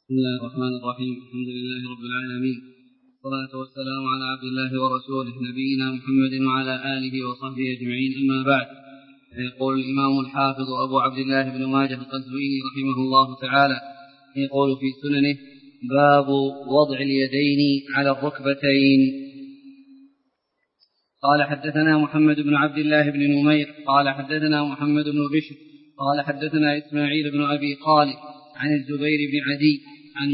بسم الله الرحمن الرحيم. الحمد لله رب العالمين، والصلاة والسلام على عبد الله ورسوله نبينا محمد وعلى آله وصحبه أجمعين، أما بعد. يقول الإمام الحافظ أبو عبد الله بن ماجه القزويني رحمه الله تعالى، يقول في سننه: باب وضع اليدين على الركبتين. قال حدثنا محمد بن عبد الله بن نمير قال حدثنا محمد بن بشر قال حدثنا إسماعيل بن أبي خالد عن الزبير بن عدي عن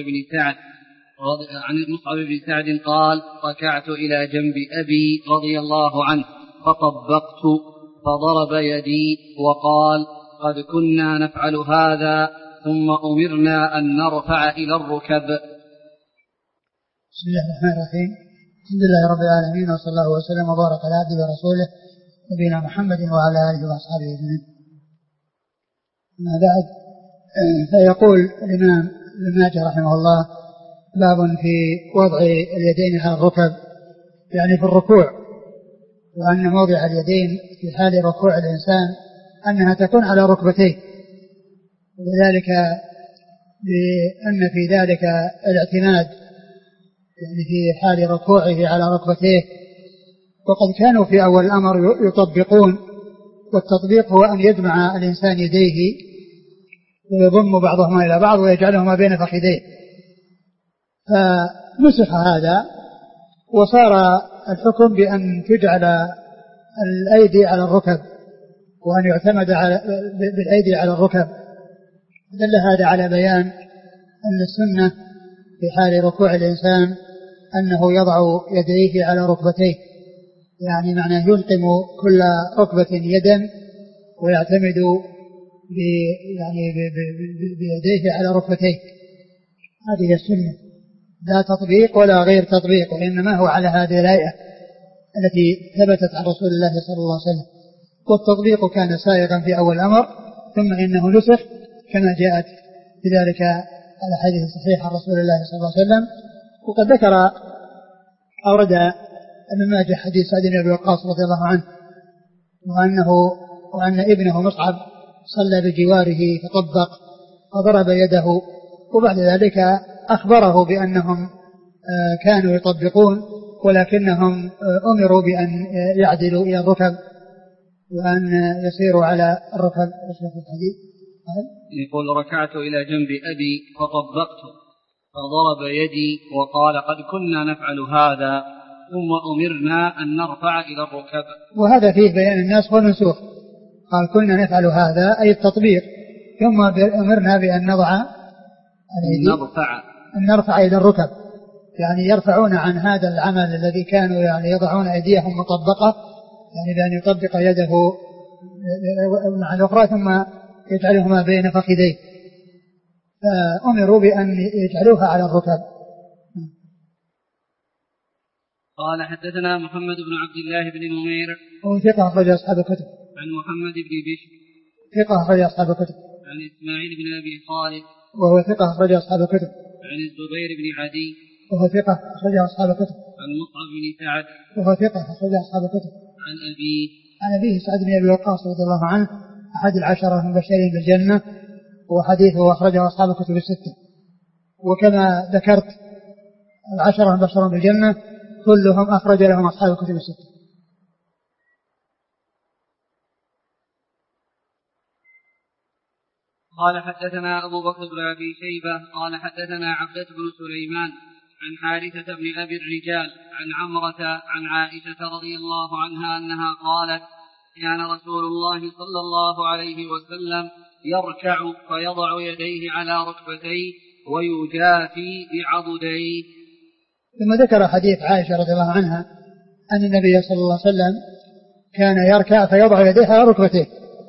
مصعب بن سعد قال: ركعت إلى جنب أبي رضي الله عنه فطبقت فضرب يدي وقال: قد كنا نفعل هذا ثم أمرنا أن نرفع إلى الركب. بسم الله الرحمن الرحيم. الحمد لله رب العالمين، وصلى الله وسلم وبارك على عبده ورسوله نبينا محمد وعلى آله وأصحابه أجمعين. أما بعد، فيقول الإمام ابن ماجه رحمه الله: باب في وضع اليدين على الركب، يعني في الركوع، وأن موضع اليدين في حال ركوع الإنسان أنها تكون على ركبتيه، وذلك بأن في ذلك الاعتماد، يعني في حال ركوعه على ركبتيه. وقد كانوا في أول الأمر يطبقون، والتطبيق هو أن يجمع الإنسان يديه ويضم بعضهما إلى بعض ويجعلهما بين فخذيه، فنسخ هذا وصار الحكم بأن تجعل الأيدي على الركب، وأن يعتمد بالأيدي على الركب. دل هذا على بيان أن السنة في حال ركوع الإنسان أنه يضع يديه على ركبتيه، يعني معناه يلقم كل ركبة يدا ويعتمد بيديه على ركبتيه. هذه السنة، لا تطبيق ولا غير تطبيق، وإنما هو على هذه الهيئة التي ثبتت عن رسول الله صلى الله عليه وسلم. والتطبيق كان سائغا في أول الأمر، ثم إنه نسخ كما جاءت بذلك الأحاديث الصحيحة عن رسول الله صلى الله عليه وسلم. وقد أورد ابن ماجه حديث سعد بن أبي وقاص رضي الله عنه، وأن ابنه مصعب صلى بجواره فطبق فضرب يده، وبعد ذلك أخبره بأنهم كانوا يطبقون، ولكنهم أمروا بأن يعدلوا إلى الركب وأن يسيروا على الركب. يقول: ركعت إلى جنب أبي فطبقت فضرب يدي وقال: قد كنا نفعل هذا ثم أمرنا أن نرفع إلى الركب. وهذا فيه بيان النسخ والمنسوخ. قال: كنا نفعل هذا أي التطبيق، ثم أمرنا بأن نضع أن نرفع إلى الركب، يعني يرفعون عن هذا العمل الذي كانوا يعني يضعون أيديهم مطبقة، يعني بأن يطبق يده مع الأخرى ثم يجعلهما بين فخذيه، فأمروا بأن يجعلوها على الركب. قال: حدثنا محمد بن عبد الله بن نمير وهو ثقة أخرج أصحاب الكتب. عن محمد بن بشر ثقة أخرج أصحاب الكتب. عن إسماعيل بن أبي خالد وهو ثقة أخرج أصحاب الكتب. عن الزبير بن عدي وهو ثقة أخرج أصحاب الكتب. عن مصعب بن سعد وهو ثقة أخرج أصحاب الكتب. عن أبيه سعد بن أبي وقاص رضي الله عنه، أحد العشرة المبشرين بالجنة، وحديثه أخرجه أصحاب الكتب الستة. وكما ذكرت العشرة المبشرين بالجنة كلهم أخرج لهم أصحاب الكتب الستة. قال: حدثنا أبو بكر بن أبي شيبة قال حدثنا عبدة بن سليمان عن حارثة بن أبي الرجال عن عمرة عن عائشة رضي الله عنها أنها قالت: كان رسول الله صلى الله عليه وسلم يركع فيضع يديه على ركبتيه ويجافي بعضديه. ثم ذكر حديث عائشة رضي الله عنها أن النبي صلى الله عليه وسلم كان يركع فيضع يديه على ركبتيه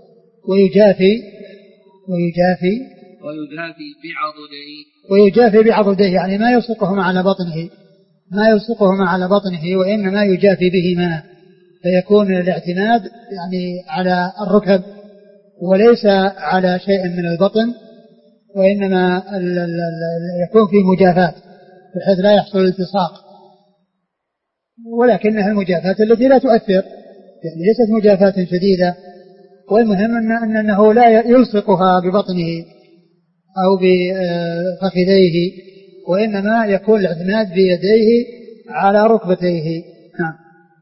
ويجافي بعضديه، يعني ما يلصقهما على بطنه وإنما يجافي بهما، فيكون الاعتماد يعني على الركب وليس على شيء من البطن، وإنما يكون فيه مجافاة بحيث لا يحصل التصاق، ولكنها المجافاة التي لا تؤثر، يعني ليست مجافاة شديدة، والمهم أنه لا يلصقها ببطنه أو بفخذيه، وإنما يكون الاعتماد بيديه على ركبتيه. نعم.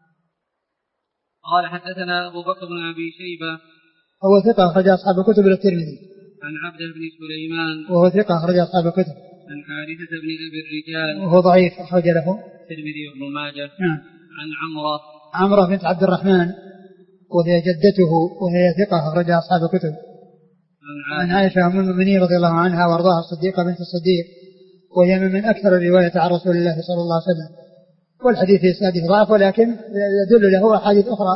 قال حدثنا أبو بكر بن أبي شيبة هو ثقة أخرج أصحاب الكتب الترمذي. عن عبد بن سليمان وهو ثقة أخرج أصحاب الكتب. عن حارثة بن أبي الرجال وهو ضعيف أخرج له الترمذي وابن ماجه. نعم. عن عمرة بنت عبد الرحمن وهي جدته وهي ثقة أخرج أصحاب الكتب. عن عائشة أم المؤمنين رضي الله عنها وارضاها الصديقة بنت الصديق، وهي من أكثر الرواية عن رسول الله صلى الله عليه وسلم، والحديث في إسناده ضعف ولكن يدل له أحاديث أخرى.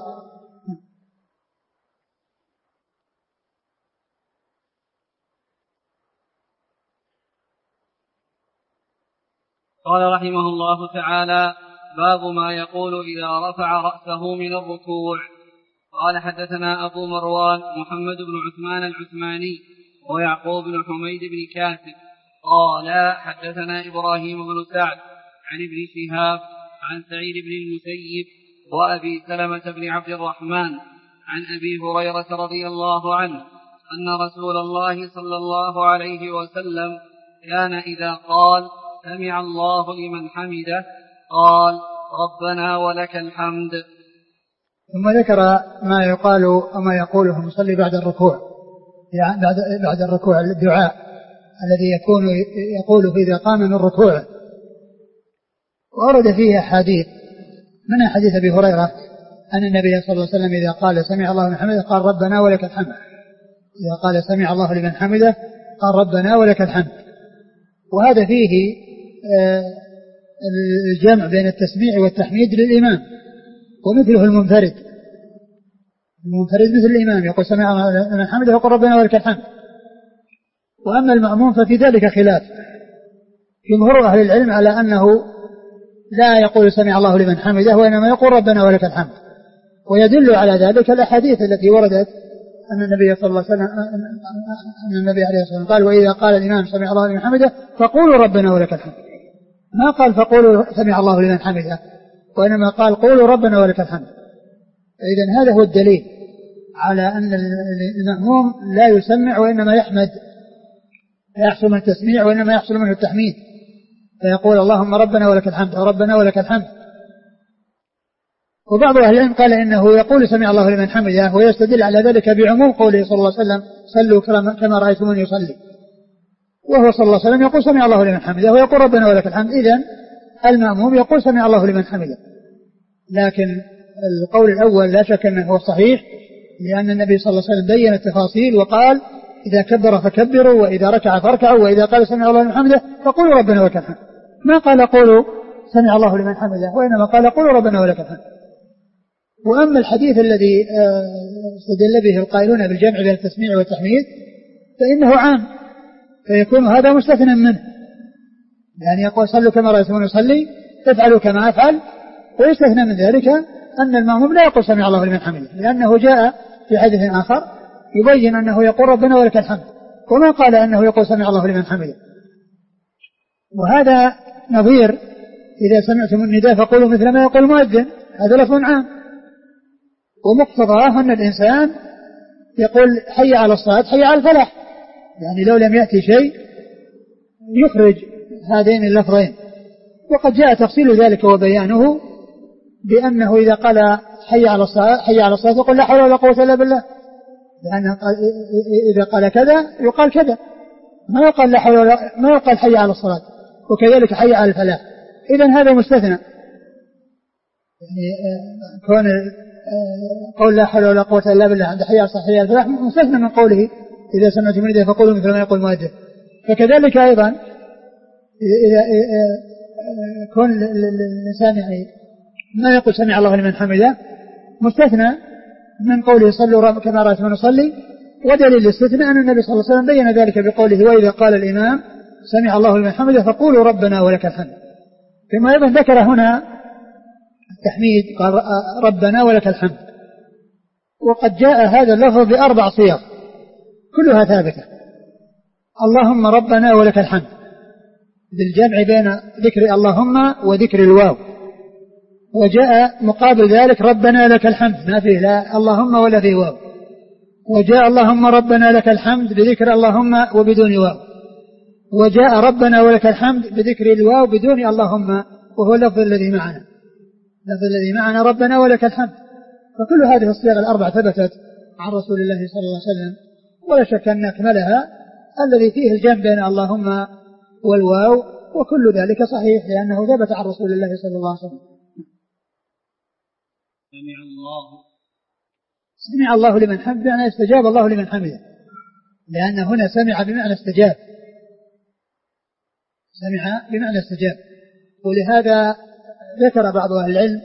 قال رحمه الله تعالى: باب ما يقول إذا رفع رأسه من الركوع. قال حدثنا أبو مروان محمد بن عثمان العثماني ويعقوب بن حميد بن كاسب قال حدثنا إبراهيم بن سعد عن ابن شهاب عن سعيد بن المسيب وأبي سلمة بن عبد الرحمن عن أبي هريرة رضي الله عنه أن رسول الله صلى الله عليه وسلم كان إذا قال سمع الله لمن حمده قال ربنا ولك الحمد. ثم ذكر ما يقال وما يقوله المصلي بعد الركوع، يعني بعد الركوع الدعاء الذي يقوله إذا قام من ركوعه. وأورد فيه أحاديث، من حديث أبي هريرة أن النبي صلى الله عليه وسلم إذا قال سمع الله لمن حمده قال ربنا ولك الحمد. إذا قال سمع الله لمن حمده قال ربنا ولك الحمد. وهذا فيه الجمع بين التسميع والتحميد للإمام، ومثله المنفرد مثل الإمام يقول سمع الله لمن حمده يقول ربنا ولك الحمد. وأما المأموم ففي ذلك خلاف، جمهور أهل العلم على أنه لا يقول سمع الله لمن حمده وإنما يقول ربنا ولك الحمد. ويدل على ذلك الأحاديث التي وردت أن النبي صلى الله عليه وسلم عليه الصلاة والسلام قال وإذا قال الإمام سمع الله لمن حمده فقولوا ربنا ولك الحمد. ما قال فقولوا سمع الله لمن حمده، وإنما قال قولوا ربنا ولك الحمد. إذن هذا هو الدليل على أن المأموم لا يسمع وإنما يحمد، لا يحصل من التسميع وإنما يحصل منه التحميد، فيقول اللهم ربنا ولك الحمد أو ربنا ولك الحمد. وبعض أهل العلم قال إنه يقول سمع الله لمن حمده ويستدل على ذلك بعموم قوله صلى الله عليه وسلم صلوا كما رأيتموني يصلي، وهو صلى الله عليه وسلم يقول سمع الله لمن حمده ويقول ربنا ولك الحمد. إذن المأموم يقول سمع الله لمن حمده. لكن القول الأول لا شك أنه هو الصحيح، لأن النبي صلى الله عليه وسلم بين التفاصيل وقال إذا كبر فكبروا وإذا ركع فاركعوا وإذا قال سمع الله لمن حمده فقولوا ربنا ولك الحمد. ما قال قولوا سمع الله لمن حمده وإنما قال قولوا ربنا ولك الحمد. وأما الحديث الذي استدل به القائلون بالجمع بين التسميع والتحميد فإنه عام، فيكون هذا مستثنى منه، يعني يقول صلوا كما رأيتموني يصلي تفعلوا كما أفعل. ويستثنى من ذلك أن المأموم لا يقول سمع الله لمن حمده، لأنه جاء في حديث آخر يبين أنه يقول ربنا ولك الحمد، وما قال أنه يقول سمع الله لمن حمده. وهذا نظير إذا سمعتم النداء فقولوا مثل ما يقول المؤذن، هذا لفظ عام، ومقتضاه أن الإنسان يقول حي على الصلاة حي على الفلاح، يعني لو لم يأتي شيء يخرج هذين اللفظين. وقد جاء تفصيل ذلك وبيانه بأنه إذا قال حي على الصلاة يقول لا حول ولا قوة إلا بالله، لأنه إذا قال كذا يقال كذا، ما يقال لا حول ولا ما يقال حي على الصلاة، وكذلك حي على الفلاح. إذن هذا مستثنى، يعني كون قول لا حول ولا قوة إلا بالله عند حي على الصلاة حي على الفلاح مستثنى من قوله إذا سمعتم النداء فقولوا مثل ما يقول المؤذن. فكذلك أيضا إذا كون الإنسان يعني ما يقول سمع الله لمن حمده مستثنى من قوله صلوا كما رأيتموني نصلي. ودليل الاستثناء أن النبي صلى الله عليه وسلم بين ذلك بقوله وإذا قال الإمام سمع الله لمن حمده فقولوا ربنا ولك الحمد. ثم أيضا ذكر هنا التحميد قال ربنا ولك الحمد. وقد جاء هذا اللفظ بأربع صيغ كلها ثابتة، اللهم ربنا ولك الحمد، بالجمع بين ذكر اللهم وذكر الواو. وجاء مقابل ذلك ربنا لك الحمد، ما فيه لا اللهم ولا فيه واو. وجاء اللهم ربنا لك الحمد بذكر اللهم وبدون واو. وجاء ربنا ولك الحمد بذكر الواو بدون اللهم، وهو اللفظ الذي معنا ربنا ولك الحمد. فكل هذه الصيغ الأربع ثبتت عن رسول الله صلى الله عليه وسلم، ولا شك أن أكملها الذي فيه الجمع بين اللهم والواو، وكل ذلك صحيح لأنه ثبت عن رسول الله صلى الله عليه وسلم. سمع الله لمن حمده يعني استجاب الله لمن حمده، لأن هنا سمع بمعنى استجاب، ولهذا ذكر بعض أهل العلم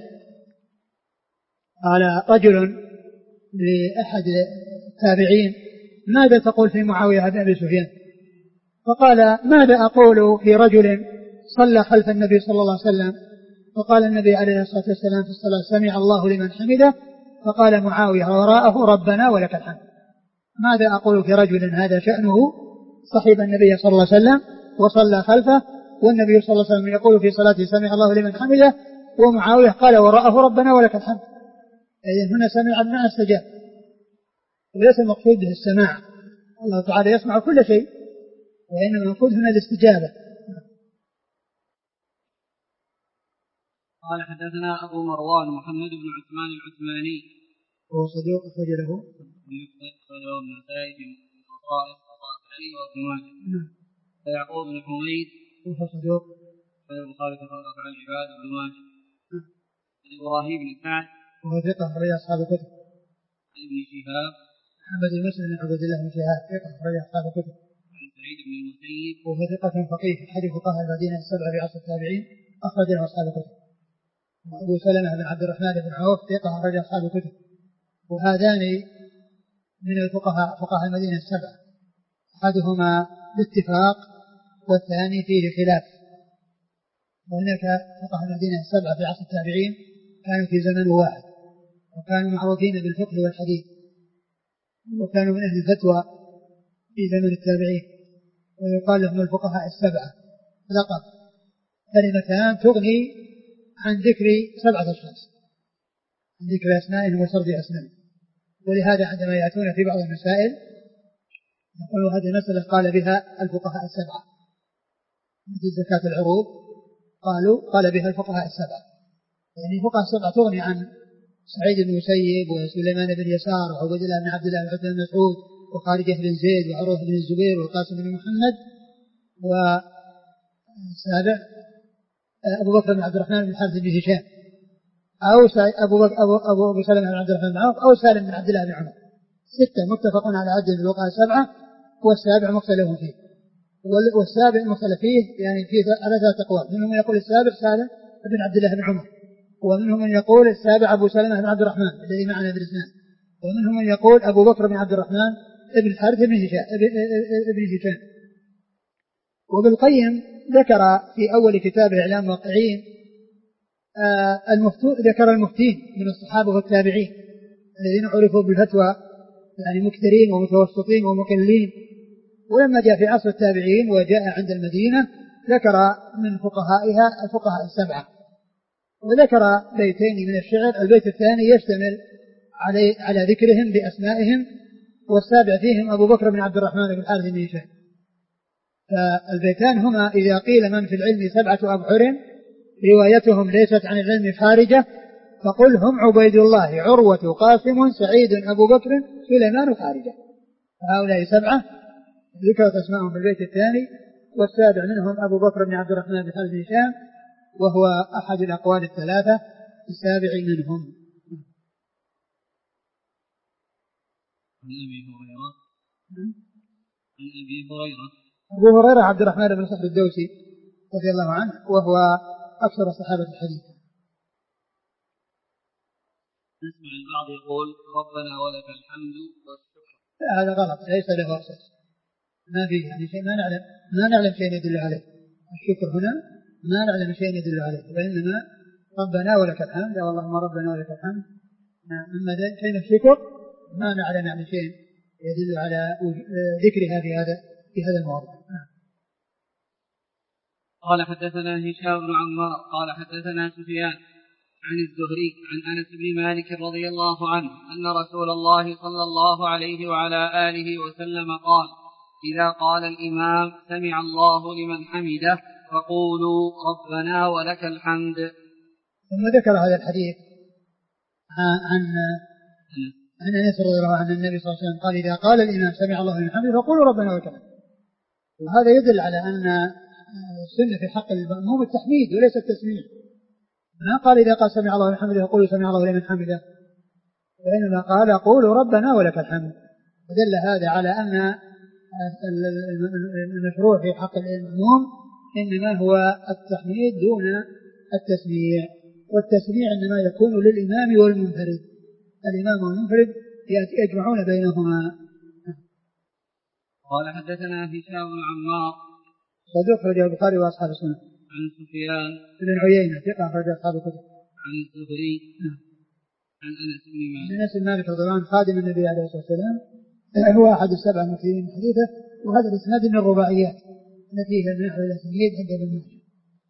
قال رجل لأحد التابعين: ماذا تقول في معاوية بن أبي سفيان؟ فقال: ماذا أقول في رجل صلى خلف النبي صلى الله عليه وسلم فقال النبي عليه الصلاة والسلام في الصلاة: سمع الله لمن حمده، فقال معاوية وراءه: ربنا ولك الحمد. ماذا أقول في رجل هذا شأنه صحب النبي صلى الله عليه وسلم وصلى خلفه، والنبي صلى الله عليه وسلم يقول في صلاته: سمع الله لمن حمده، ومعاوية قال وراءه: ربنا ولك الحمد. أي هنا سمع بمعنى استجاب، وليس المقصود به السماع، الله تعالى يسمع كل شيء، وإنما المقصود هنا الاستجابة. قال حدثنا أبو مروان محمد بن عثمان العثماني وهو صدوق أخرج له النسائي في الخصائص علي وابن ماجه. ويعقوب بن حميد وهو صدوق البخاري في عن العباد بن ماجه. إبراهيم بن سعد وهو ثقة أخرج أصحاب الكتب. ابن شهاب محمد بن مسلم بن عبد الله بن شهاب ثقة أخرج أصحاب الكتب. عن سعيد بن المسيب وهو ثقة فقيه أحد فقهاء المدينة السبعة في عصر التابعين أخرج له أصحاب الكتب. وأبو سلمة بن عبد الرحمن بن عوف ثقة أخرج أصحاب الكتب. وهذان من فقهاء المدينة السبعة، أحدهما باتفاق والثاني فيه خلاف. وهناك فقهاء المدينة السبعة في عصر التابعين كانوا في زمن واحد، وكانوا معروفين بالفقه والحديث، وكانوا من أهل الفتوى في زمن التابعين، ويقال لهم الفقهاء السبعة لقب، كلمتان تغني عن ذكر 7 أشخاص، عن ذكر أسمائهم وسرد أسمائهم. ولهذا عندما يأتون في بعض المسائل يقولوا هذه المسألة قال بها الفقهاء السبعة، مثل زكاة العروض قال بها الفقهاء السبعة، يعني الفقهاء السبعة تغني عن سعيد بن المسيب وسليمان بن يسار وعبد الله بن عبد الله بن عثمان بن مسعود وخارجة بن زيد وعروة بن الزبير والقاسم بن محمد، والسابع أبو بكر بن عبد الرحمن بن الحارث بن هشام، أو أبو سلمة بن عبد الرحمن بن عوف، أو سالم بن عبد الله بن عمر. 6 متفقون على عدد الفقهاء 7، والسابع مختلف فيه، والسابع مختلف فيه يعني فيه على 3 أقوال. منهم من يقول السابع سالم بن عبد الله بن عمر، ومنهم من يقول السابع أبو سلمة بن عبد الرحمن الذي معنا بالإسناد، ومنهم من يقول أبو بكر بن عبد الرحمن ابن الحارث بن هشام. وابن القيم ذكر في أول كتابه إعلام الواقعين ذكر المفتين من الصحابة والتابعين الذين عرفوا بالفتوى، يعني مكثرين ومتوسطين ومقلين. ولما جاء في عصر التابعين وجاء عند المدينة ذكر من فقهائها الفقهاء 7، وذكر بيتين من الشعر. البيت الثاني يشتمل على ذكرهم بأسمائهم، والسابع فيهم أبو بكر بن عبد الرحمن بن الحارث بن هشام. فالبيتان هما: إذا قيل من في العلم 7 أبحر روايتهم ليست عن العلم خارجة، فقل هم عبيد الله عروة قاسم سعيد أبو بكر سليمان خارجة. فهؤلاء 7 ذكرت أسمائهم في البيت الثاني، والسابع منهم أبو بكر بن عبد الرحمن بن حارث بن هشام، وهو أحد الأقوال 3 السابع منهم. أبو هريرة عبد الرحمن بن صخر الدوسي رضي الله عنه، وهو أكثر صحابة الحديث. نسمع البعض يقول ربنا ولك الحمد والشكر. هذا غلط، ليس له أساس، ما فيه يعني شيء، ما نعلم شيء يدل عليه. الشكر هنا ما نعلم شيء يدل عليه، وإنما ربنا ولك الحمد، اللهم ربنا ولك الحمد. أما شيء الشكر ما نعلم يعني شيء يدل على ذكرها في هذا الموضوع. قال حدثنا هشام بن عمار قال حدثنا سفيان عن الزهري عن أنس بن مالك رضي الله عنه أن رسول الله صلى الله عليه وعلى آله وسلم قال: إذا قال الإمام سمع الله لمن حمده فقولوا ربنا ولك الحمد. ثم ذكر هذا الحديث عن أنس رضي الله عنه النبي صلى الله عليه وسلم قال إذا قال الإمام سمع الله لمن حمده فقولوا ربنا ولك الحمد. وهذا يدل على أن السنة في حق المأموم التحميد وليس التسميع. ما قال إذا قال سمع الله لمن حمده فقولوا سمع الله لمن حمده، وإنما قال قولوا ربنا ولك الحمد. ودل هذا على أن المشروع في حق المأموم إنما هو التحميد دون التسميع، والتسميع إنما يكون للإمام والمنفرد. الإمام والمنفرد يجمعون بينهما. قال حدثنا هشام بن عمار صدوق أخرجه البخاري وأصحاب السنن. عن سفيان بن عيينة ثقة أخرج أصحاب الكتب. عن الزهري عن أنس بن مالك. أنس بن مالك رضي الله عنه خادم النبي عليه الصلاة والسلام، هو أحد السبع المكثرين من حديثه، وهذا الإسناد من الرباعيات التي هي من أحد الأسانيد عند ابن ماجه.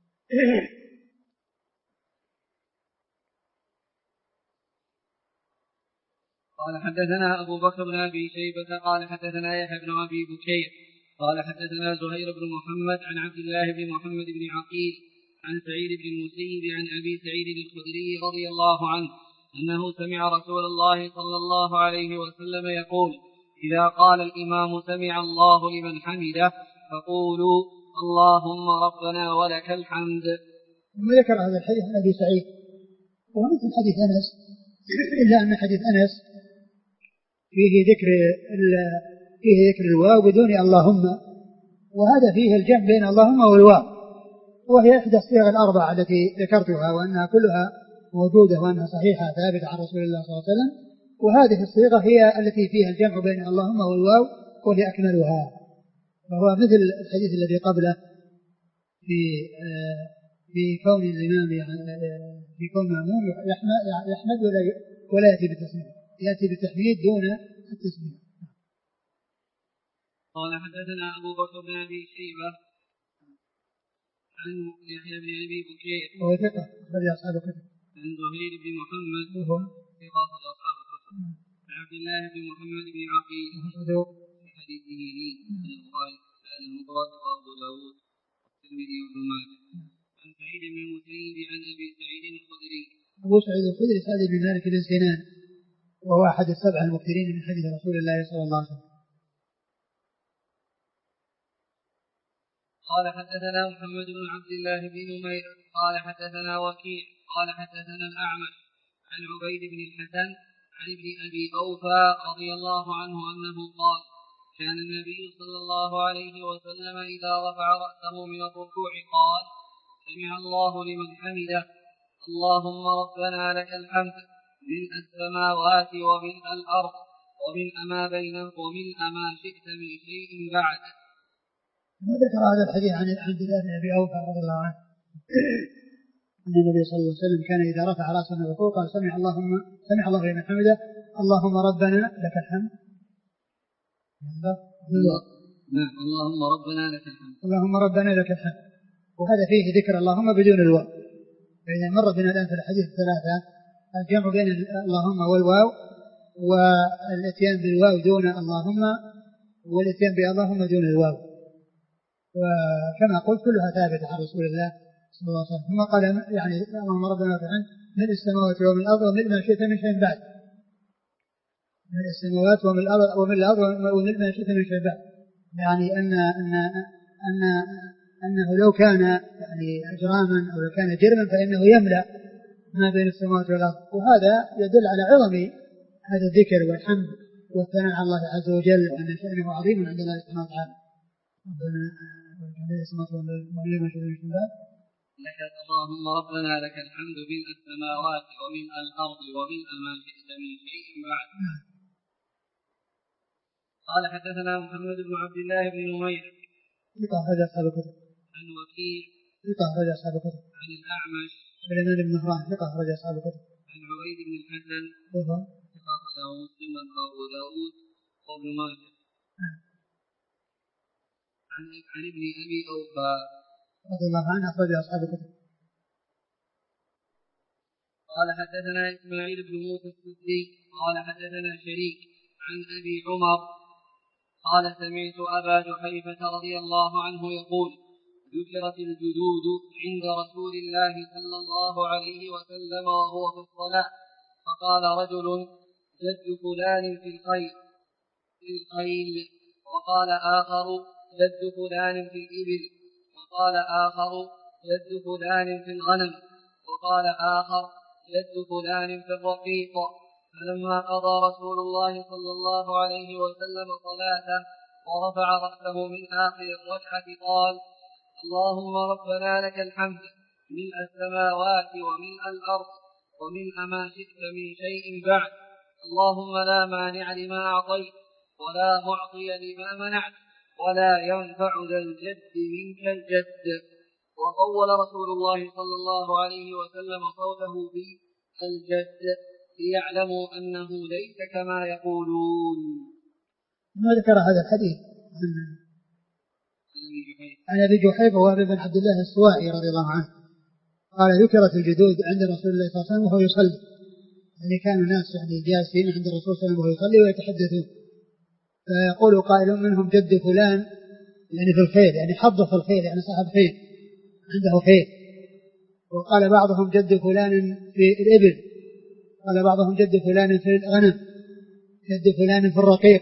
قال حدثنا أبو بكر بن أبي شيبة قال حدثنا يحيى بن أبي بكير قال حدثنا زهير بن محمد عن عبد الله بن محمد بن عقيل عن سعيد بن المسيب عن أبي سعيد الخدري رضي الله عنه أنه سمع رسول الله صلى الله عليه وسلم يقول إذا قال الإمام سمع الله لمن حمده فقولوا اللهم ربنا ولك الحمد. ثم ذكر هذا الحديث عن أبي سعيد ومثل حديث أنس، إلا أن حديث أنس فيه ذكر الواو بدون اللهم، وهذا فيه الجمع بين اللهم والواو، وهي إحدى الصيغ الأربعة التي ذكرتها وأنها كلها موجودة وأنها صحيحة ثابتة عن رسول الله صلى الله عليه وسلم، وهذه الصيغة هي التي فيها الجمع بين اللهم والواو وهي أكملها. فهو مثل الحديث الذي قبله في كون الإمام في كون المأموم يحمد ولا يأتي بالتسمية، يأتي بالتحميد دون التسمية. قال حدثنا أبو بكر بن أبي شيبة عن يحيى بن أبي بكير وهو ثقة أخرج أصحاب الكتب. عن زهير بن محمد وهو ثقة أخرج أصحاب الكتب. عن عبد الله بن محمد بن عقيل في حديثه عن البخاري عن المفرد وأبو داود والترمذي وابن ماجه. عن سعيد بن المسيب عن أبي سعيد الخدري. أبو سعيد الخدري سعد بن مالك بن سنان، وهو أحد السبع المكثرين من حديث رسول الله صلى الله عليه وسلم. قال حدثنا محمد بن عبد الله بن نمير قال حدثنا وكيع قال حدثنا الأعمش عن عبيد بن الحسن عن ابن أبي أوفى رضي الله عنه أنه قال كان النبي صلى الله عليه وسلم إذا رفع رأسه من الركوع قال سمع الله لمن حمده اللهم ربنا لك الحمد ملء السماوات وملء الأرض وملء ما بينهما وملء ما شئت من شيء بعد. وذكر هذا الحديث عن عبد الله بن أبي أوفى رضي الله عنه أن النبي صلى الله عليه وسلم كان إذا رفع رأسه من الركوع قال سمع الله لمن حمده اللهم ربنا لك الحمد. اللهم ربنا لك الحمد. اللهم ربنا لك الحمد، وهذا فيه ذكر اللهم بدون الواو. فإذا مر بنا الآن في الحديث الثلاثة الجمع بين اللهم والواو، والاتيان بالواو دون اللهم، والاتيان باللهم دون الواو، وكما قلت كلها ثابتة عن رسول الله صلى الله عليه وسلم. ثم قال يعني اللهم ربنا لك الحمد ملء السماوات وملء الأرض وملء ما شئت من شيء بعد. ملء السماوات وملء الأرض وملء ما شئت من شيء بعد، يعني أنه لو كان يعني أجراما أو لو كان جرما فإنه يملأ ما بين السماوات والأرض. وهذا يدل على عظم هذا الذكر والحمد والثناء على الله عز وجل، وأن شأنه عظيم عند الله سبحانه وتعالى. اللهم ربنا لك الحمد ملء السماوات وملء الأرض وملء ما شئت من شيء بعد. قال حدثنا محمد بن عبد الله بن نمير عن وكيع عن الأعمش سليمان بن مهران ثقة أخرج أصحاب الكتب. عن عبيد بن الحسن ثقة أخرجه مسلم وأبو داود وابن ماجه. عن ابن أبي أوفى رضي الله عنه أخرج أصحاب الكتب. قال حدثنا إسماعيل بن موسى السدي قال حدثنا شريك عن أبي عمر قال سمعت أبا جحيفة رضي الله عنه يقول ذكرت الجدود عند رسول الله صلى الله عليه وسلم وهو في الصلاة فقال رجل جد فلان في الخيل وقال آخر جد فلان في الإبل وقال آخر جد فلان في الغنم وقال آخر جد فلان في الرقيق. فلما قضى رسول الله صلى الله عليه وسلم صلاته ورفع رأسه من آخر الركعة قال اللهم ربنا لك الحمد ملء السماوات وملء الأرض وملء ما شئت من شيء بعد اللهم لا مانع لما أعطيت ولا معطي لما منعت ولا ينفع ذا الجد منك الجد. وطول رسول الله صلى الله عليه وسلم صوته بالجد ليعلموا أنه ليس كما يقولون. ما ذكر هذا الحديث عن أبي جحيفة وأبي بن عبد الله السوائي رضي الله عنه قال ذكرت الجدود عند رسول الله صلى الله عليه وسلم وهو يصلي. يعني كانوا الناس يعني جالسين عند الرسول صلى الله عليه وسلم وهو يصلي ويتحدثون فيقول قائل منهم جد فلان يعني في الخيل يعني حظ في الخيل يعني صاحب خيل عنده خيل. وقال بعضهم جد فلان في الإبل قال بعضهم جد فلان في الغنم جد فلان في الرقيق.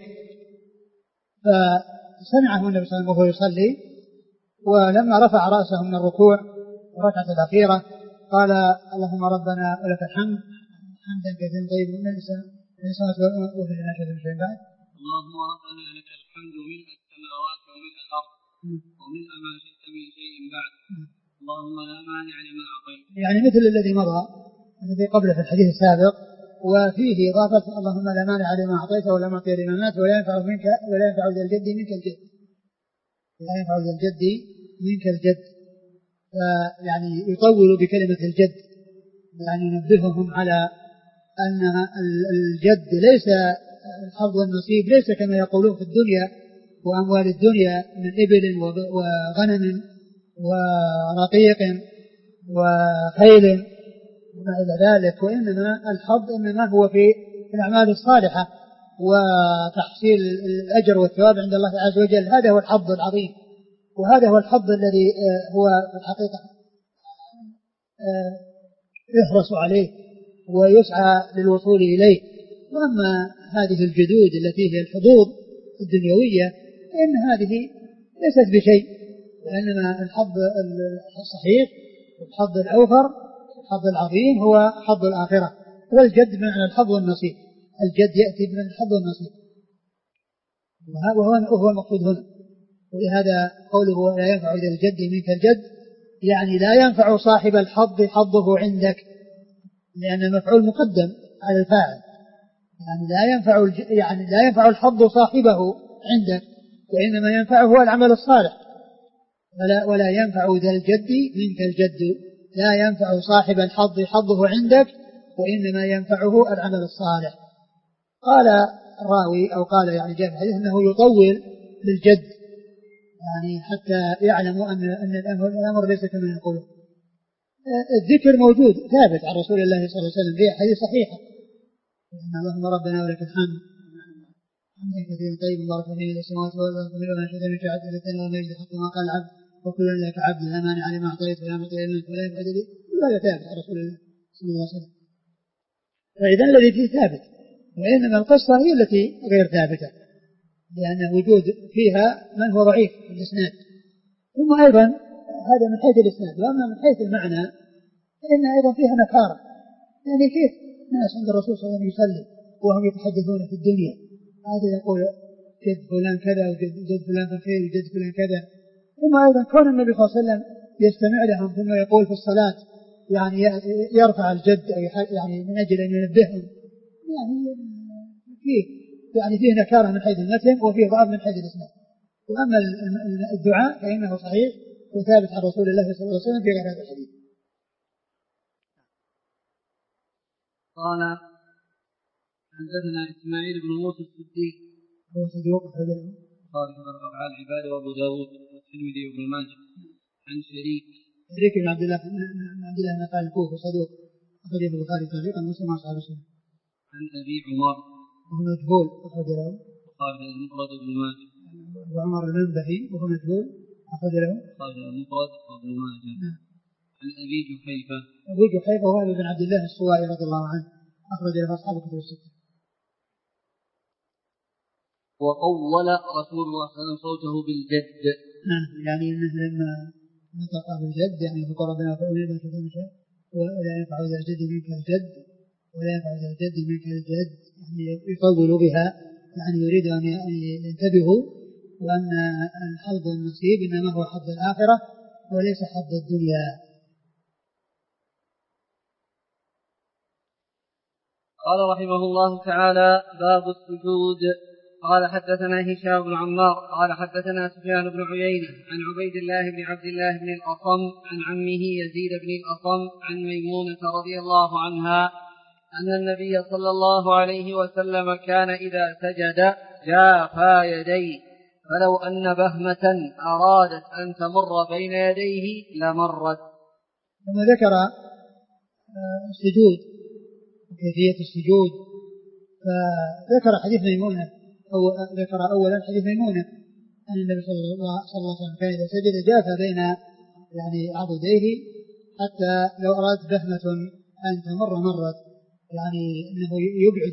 فسمعه النبي صلى الله عليه وسلم وهو يصلي ولما رفع رأسه من الركوع الركعة الأخيرة قال اللهم ربنا ولك الحمد حمدا كثيرا طيبا من السماوات وفي الناشئة من شيء بعد اللهم ربنا لك الحمد ملء السماوات وملء الأرض وملء ما شئت من شيء بعد اللهم لا مانع لما أعطيت. يعني مثل الذي مضى الذي قبله في الحديث السابق وفيه إضافة اللهم لا مانع لما أعطيت ولا معطي لما منعت ولا ينفع ذا الجد منك الجد لا ينفع ذا الجد منك الجد. يعني يطول بكلمة الجد يعني ينبههم على أن الجد ليس الحظ والنصيب ليس كما يقولون في الدنيا وأموال الدنيا من إبل وغنم ورقيق وخيل وما إلى ذلك وإنما الحظ إنما هو في الأعمال الصالحة وتحصيل الأجر والثواب عند الله عز وجل. هذا هو الحظ العظيم وهذا هو الحظ الذي هو في الحقيقة يحرص عليه ويسعى للوصول إليه. وأما هذه الجدود التي هي الحظوظ الدنيوية فإن هذه ليست بشيء وإنما الحظ الصحيح والحظ الأوفر الحظ العظيم هو حظ الآخرة. والجد بمعنى الحظ والنصيب الجد يأتي بمعنى الحظ والنصيب وهو المقصود هنا. ولهذا قوله لا ينفع ذا الجد منك الجد يعني لا ينفع صاحب الحظ حظه عندك لأن المفعول مقدم على الفاعل يعني لا ينفع الحظ صاحبه عندك وإنما ينفعه العمل الصالح. ولا ينفع ذا الجد منك الجد لا ينفع صاحب الحظ حظه عندك وإنما ينفعه العمل الصالح. قال الراوي أو قال يعني جاء في الحديث أنه يطول بالجد يعني حتى يعلموا أن الأمر ليس كما يقولون. الذكر موجود ثابت عن رسول الله صلى الله عليه وسلم في حديث صحيحة إن اللهم ربنا ولك الحمد حمدا كثيرا طيبا بارك فيه من السماوات والأرض ومن شئت من شيء عدل وما يجد حق ما قال العبد وكلنا لك عبد لا مانع لما أعطيت ولا معطي لما منعت ولا ينفع ذا كل هذا ثابت عن رسول الله صلى الله عليه وسلم. فإذا الذي فيه ثابت وإنما القصة هي التي غير ثابتة لأن وجود فيها من هو ضعيف في الإسناد. ثم أيضا هذا من حيث الإسناد وأما من حيث المعنى فإن أيضا فيها نكارة يعني كيف ناس عند الرسول صلى الله عليه وسلم يصلي وهم يتحدثون في الدنيا هذا يقول جد فلان كذا وجد فلان في الخير وجد فلان كذا. ثم أيضا كون النبي صلى الله عليه وسلم يستمع لهم ثم يقول في الصلاة يعني يرفع الجد أو يعني من أجل أن ينبههم يعني فيه نكارة من حيث المتن وفيه ضعف من حيث الإسناد. وأما الدعاء فإنه صحيح وثابت عن رسول الله صلى الله عليه وسلم في غير هذا الحديث. قال حدثنا إسماعيل بن موسى الصديق هو صدوق رجل قال أفعال العباد وأبو داود والترمذي وابن ماجه عن شريك بن عبد الله بن قال الكوفي صدوق أخرجه البخاري تعليقا ومسلم وأصحاب السنن. عن أبي عمر وهو مجهول أخرج له قال المفرد ابن ماجه وعمر المنبهي وهو مجهول أخرج له المفرد وابن ماجه. عن أبي جحيفة. أبو جحيفة وهو بن عبد الله السوائي رضي الله عنه أخرج له أصحاب الكتب الستة. وطول رسول الله صلى الله عليه وسلم صوته بالجد. يعني أنه لما نطق بالجد يعني فقر بنا فأولي ولا ينفع ذا الجد منك الجد ولا ينفع ذا الجد منك الجد، يعني يطول بها، يعني يريد أن ينتبهوا وأن الحظ والنصيب إنما هو حظ الآخرة وليس حظ الدنيا. قال رحمه الله تعالى: باب السجود. قال حدثنا هشام بن عمار قال حدثنا سفيان بن عيينة عن عبيد الله بن عبد الله بن الأصم عن عمه يزيد بن الأصم عن ميمونة رضي الله عنها أن النبي صلى الله عليه وسلم كان إذا سجد جافا يديه، فلو أن بهمة أرادت أن تمر بين يديه لمرت. ثم ذكر السجود وكيفية السجود، فذكر حديث ميمونة أو ذكر أولا حديث ميمونة أن النبي صلى الله عليه وسلم كان إذا سجد جاف بين يعني عضديه حتى لو أراد بهمة أن تمر مرت، يعني أنه يبعد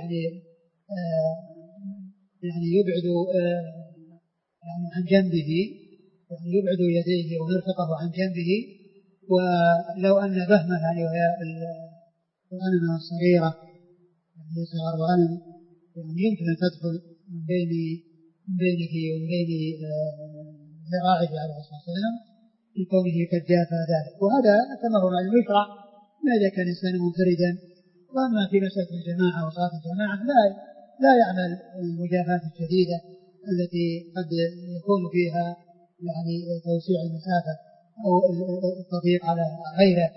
يعني يبعد يعني عن جنبه، يعني يبعد يديه ومرفقه عن جنبه. ولو أن بهمة يعني وهي الغنم الصغيرة يعني صغار الغنم يعني يمكن أن تدخل من بينه ومن بين ذراعه عليه الصلاة والسلام لكونه قد جافى ذلك. وهذا كما هو معلوم يشرع ما إذا كان الإنسان منفردا. وأما في مسألة الجماعة وصلاة الجماعة لا يعمل المجافاة الشديدة التي قد يكون فيها يعني توسيع المسافة أو التضييق على غيره.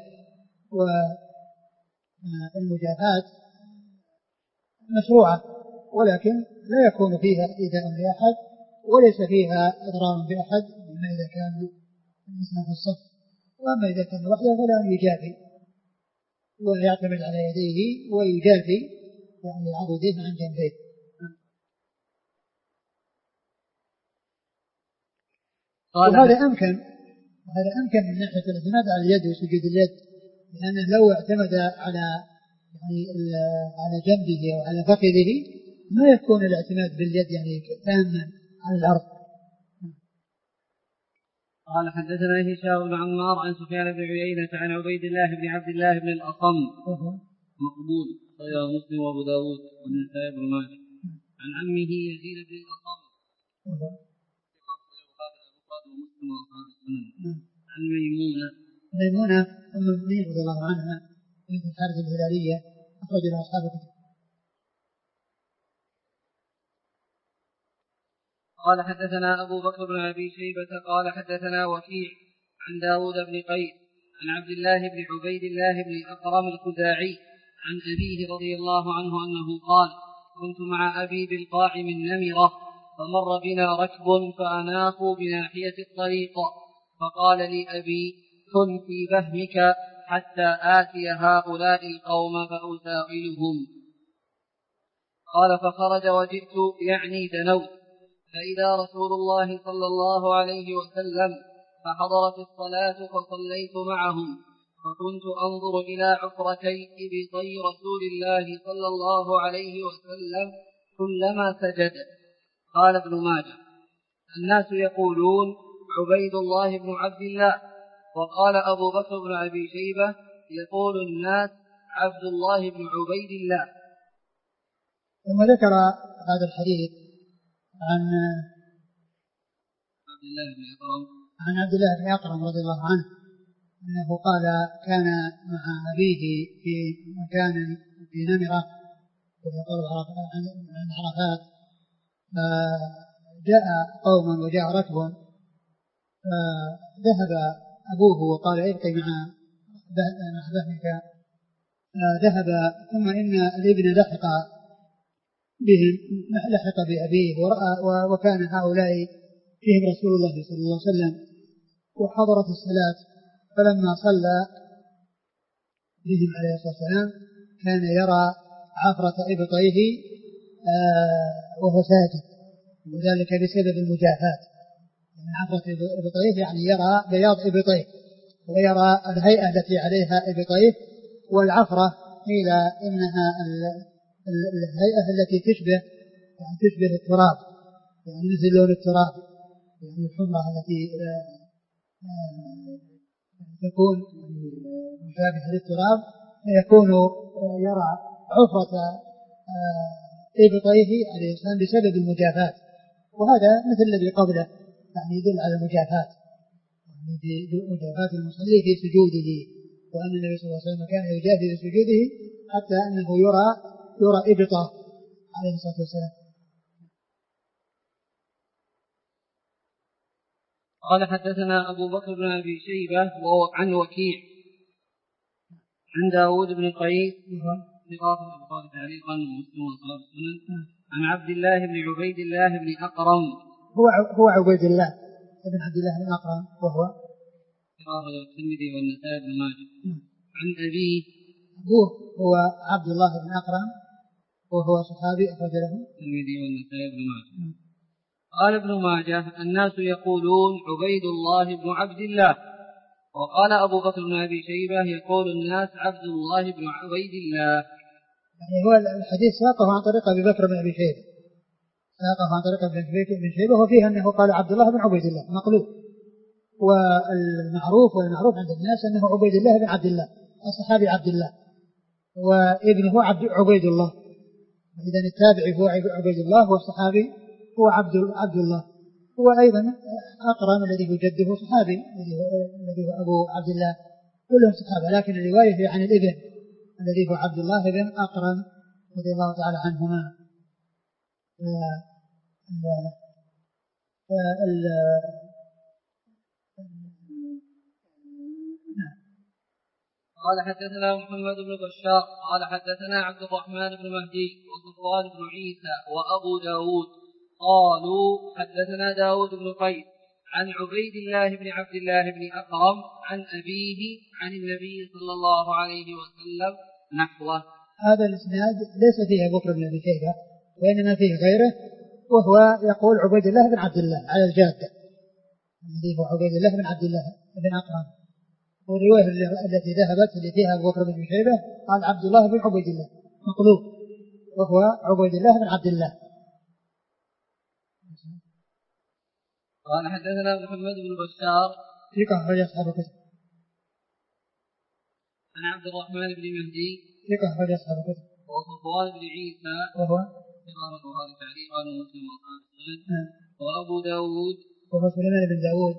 والمجافاة مشروعة ولكن لا يكون فيها إيذاء لأحد وليس فيها إضرار بأحد إلا إذا كان الإنسان في الصف. وأما إذا كان وحده فلا يجافي ويعتمد على يديه ويجافي يعني عضديه عن جنبيه. وهذا أمكن من ناحية الاعتماد على اليد وسجود اليد، لأنه لو اعتمد على يعني على جنبه أو على فخذه ما يكون الاعتماد باليد يعني تاما على الأرض. قال حدثنا هشام بن عمار عن سفيان بن عيينة عن عبيد الله بن عبد الله بن الأصم مقبول رواه مسلم وأبو داود والنسائي بن ماجه عن عمه يزيد بن الأصم عن ميمونة أم المؤمنين رضي الله عنها بنت الحارث الهلالية أخرج لها أصحاب الكتب. قال حدثنا أبو بكر بن أبي شيبة قال حدثنا وكيع عن داود بن قيس عن عبد الله بن عبيد الله بن أكرم الخزاعي عن أبيه رضي الله عنه أنه قال: كنت مع أبي بالقاع من نمرة فمر بنا ركب فأناخوا بناحية الطريق، فقال لي أبي: كن في بهمك حتى آتي هؤلاء القوم فأساقلهم. قال: فخرج وجئت يعني دنوت، فإذا رسول الله صلى الله عليه وسلم، فحضرت الصلاة فصليت معهم، فكنت أنظر إلى عفرتي إبطي رسول الله صلى الله عليه وسلم كلما سجد. قال ابن ماجه: الناس يقولون عبيد الله بن عبد الله. وقال أبو بكر بن أبي شيبة: يقول الناس عبد الله بن عبيد الله. ثم ذكر هذا الحديث عن عبد الله بن أكرم رضي الله عنه أنه قال: كان مع أبيه في مكان في نمرة ويقول عن عرفات، جاء قوم وجاء ركب، فذهب أبوه وقال: ابقي مع بهمك. ذهب ثم إن الابن لحق بأبيه وكان هؤلاء فيهم رسول الله صلى الله عليه وسلم وحضرت الصلاة، فلما صلى بهم عليه الصلاة والسلام كان يرى عفرة إبطيه وهو ساجد، وذلك بسبب المجافات. من عفرة إبطيه يعني يرى بياض إبطيه ويرى الهيئة التي عليها إبطيه. والعفرة قيل إنها الهيئة التي تشبه التراب، يعني مثل لون التراب، يعني الحمرة التي تكون مشابهة للتراب، فيكون يرى عفرة إبطيه عليه السلام بسبب المجافات. وهذا مثل الذي قبله، يعني يدل على المجافات، يعني مجافات المصلي في سجوده، وأن النبي صلى الله عليه وسلم كان يجافي في سجوده حتى أنه يرى إبطه عليه الصلاة والسلام. قال حدثنا أبو بكر بن أبي شيبة عن وكيع عن داود بن قيس عن عبد الله بن عبيد الله بن أقرم، هو عبيد الله بن عبد الله بن أقرم، وهو الترمذي والنسائي بن ماجه. عن أبيه هو عبد الله بن أقرم، وهو صحابي أخرج له الترمذي والنسائي بن ماجه. قال ابن ماجه: الناس يقولون عبيد الله بن عبد الله. وقال أبو بكر بن أبي شيبة: يقول الناس عبد الله بن عبيد الله. يعني هو الحديث ساقه عن طريق أبي بكر بن أبي شيبة، ساقه عن طريق ابن شيبة، وفيه أنه قال عبد الله بن عبيد الله مقلوب. والمعروف عند الناس أنه عبيد الله بن عبد الله، الصحابي عبد الله، وابنه عبيد الله. إذن التابعي هو عبيد الله، والصحابي هو عبد الله. هو أيضا أقرم الذي هو جده صحابي، الذي هو أبو عبد الله، كلهم صحابة، لكن الرواية هي عن الابن الذي هو عبد الله بن أقرم رضي الله تعالى عنهما. قال حدثنا محمد بن بشار قال حدثنا عبد الرحمن بن مهدي وصفوان بن عيسى وأبو داود قالوا حدثنا داود بن قيس عن عبيد الله بن عبد الله بن أقرم عن أبيه عن النبي صلى الله عليه وسلم نحوه. هذا الإسناد ليس فيه أبو بكر بن أبي شيبة، وإنما فيه غيره، وهو يقول عبيد الله بن عبد الله على الجادة، الذي هو عبيد الله بن عبد الله بن أقرم. والرواية التي ذهبت اللي فيها أبو بكر بن أبي شيبة قال عبد الله بن عبيد الله مقلوب، وهو عبيد الله بن عبد الله. قال حدثنا محمد بن بشار ثقة أخرج أصحاب الكتب. عن عبد الرحمن بن مهدي ثقة أخرج أصحاب الكتب. وصفوان بن عيسى وهو البخاري تعليقا ومسلم وأصحاب السنن. وأبو داود وهو سليمان بن داود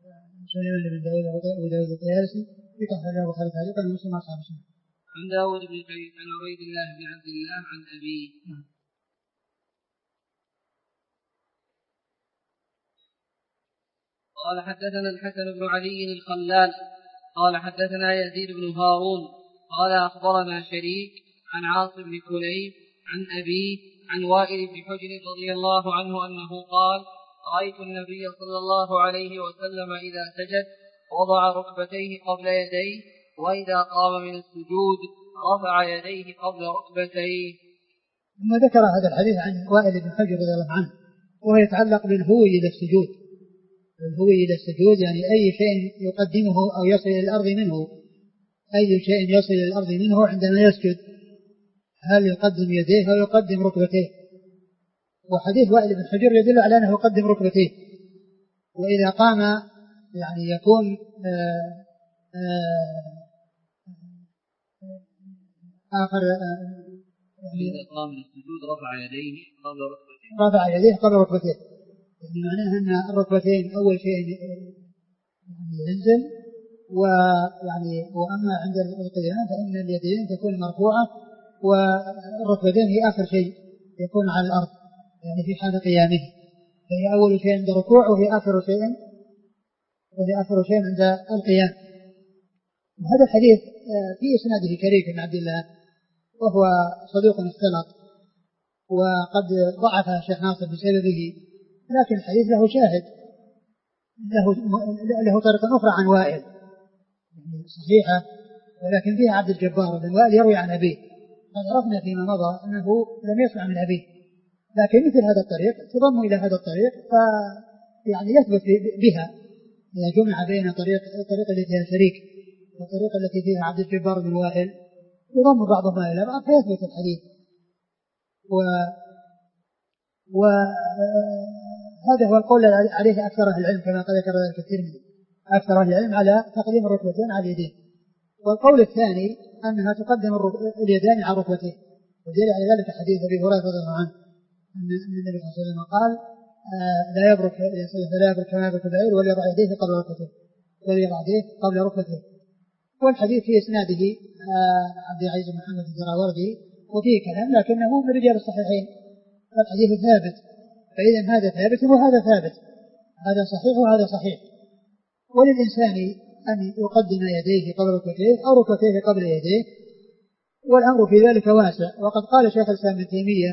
أبو داود الطيالسي ثقة أخرج البخاري تعليقا ومسلم وأصحاب السنن. عن داود بن قيس عن عبيد الله بن عبد الله عن أبيه. قال حدثنا الحسن بن علي الخلال قال حدثنا يزيد بن هارون قال أخبرنا شريك عن عاصم بن كليب عن أبيه عن وائل بن حجر رضي الله عنه أنه قال: رأيت النبي صلى الله عليه وسلم إذا سجد وضع ركبتيه قبل يديه، وإذا قام من السجود رفع يديه قبل ركبتيه. ثم ذكر هذا الحديث عن وائل بن حجر رضي الله عنه، وهو يتعلق بالهوي إلى السجود. الهوي إلى السجود يعني أي شيء يقدمه أو يصل إلى الأرض منه، أي شيء يصل إلى الأرض منه عندما يسجد، هل يقدم يديه أو يقدم ركبتيه. وحديث وائل بن حجر يدل على أنه يقدم ركبتيه، وإذا قام يعني يكون آخر يعني إذا قام من السجود رفع يديه قبل ركبتيه، يعني معناه أن الركبتين أول شيء ينزل، وأما عند القيام فإن اليدين تكون مرفوعة، والركبتين هي آخر شيء يكون على الأرض، يعني في حال قيامه، فهي أول شيء عند الركوع وهي آخر شيء عند القيام. وهذا الحديث في إسناده شريك بن عبد الله، وهو صدوق اختلط، وقد ضعفه الشيخ ناصر بسببه، لكن الحديث له شاهد، له طريقة أخرى عن وائل صحيحة، ولكن فيها عبد الجبار بن وائل يروي عن أبيه. قد عرفنا فيما مضى أنه لم يسمع من أبيه، لكن مثل هذا الطريق تضم إلى هذا الطريق يعني يثبت بها إذا جمع بين الطريق التي فيها شريك والطريق التي فيها عبد الجبار بن وائل يضم بعضهما إلى بعض فيثبت الحديث. وهذا هو القول عليه أكثر أهل العلم كما قال ذكر ذلك الترمذي، أكثر أهل العلم على تقديم الركبتين على اليدين. والقول الثاني أنها تقدم اليدان على الركبتين، ودليل على ذلك حديث أبي هريرة رضي الله عنه أن النبي صلى الله عليه وسلم قال لا يبرك كما يبرك البعير وليضع يديه قبل ركبتيه. والحديث في إسناده عبد العزيز بن محمد الدراوردي وفيه كلام لكنه من رجال الصحيحين، فالحديث ثابت، فإذا هذا ثابت وهذا ثابت، هذا صحيح وهذا صحيح. وللإنسان أن يقدم يديه قبل ركبتيه أو ركبتيه قبل يديه، والأمر في ذلك واسع. وقد قال شيخ الإسلام ابن تيمية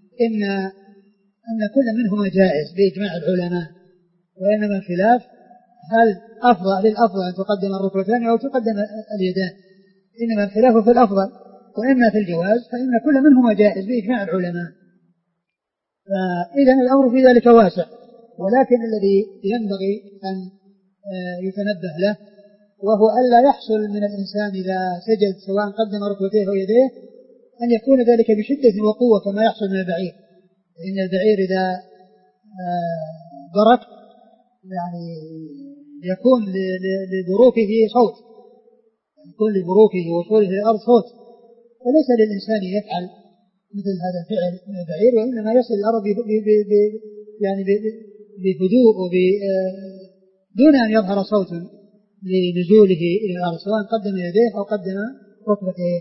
أن كل منهما جائز بإجماع العلماء، وإنما الخلاف هل للأفضل أن تقدم الركبتان أو تقدم اليدان، إنما الخلاف في الأفضل، وإما في الجواز فإن كل منهما جائز بإجماع العلماء. فإذا الأمر في ذلك واسع، ولكن الذي ينبغي أن يتنبه له وهو ألا يحصل من الإنسان إذا سجد سواء قدم ركبتيه أو يديه أن يكون ذلك بشدة وقوة كما يحصل من البعير، لأن البعير إذا برك يعني يكون لبروكه صوت، يكون لبروكه وصوله إلى الأرض صوت، وليس للإنسان يفعل مثل هذا الفعل من البعير، وإنما يصل الأرض بهدوء دون أن يظهر صوت لنزوله إلى الأرض سواء قدم يديه أو قدم ركبتيه.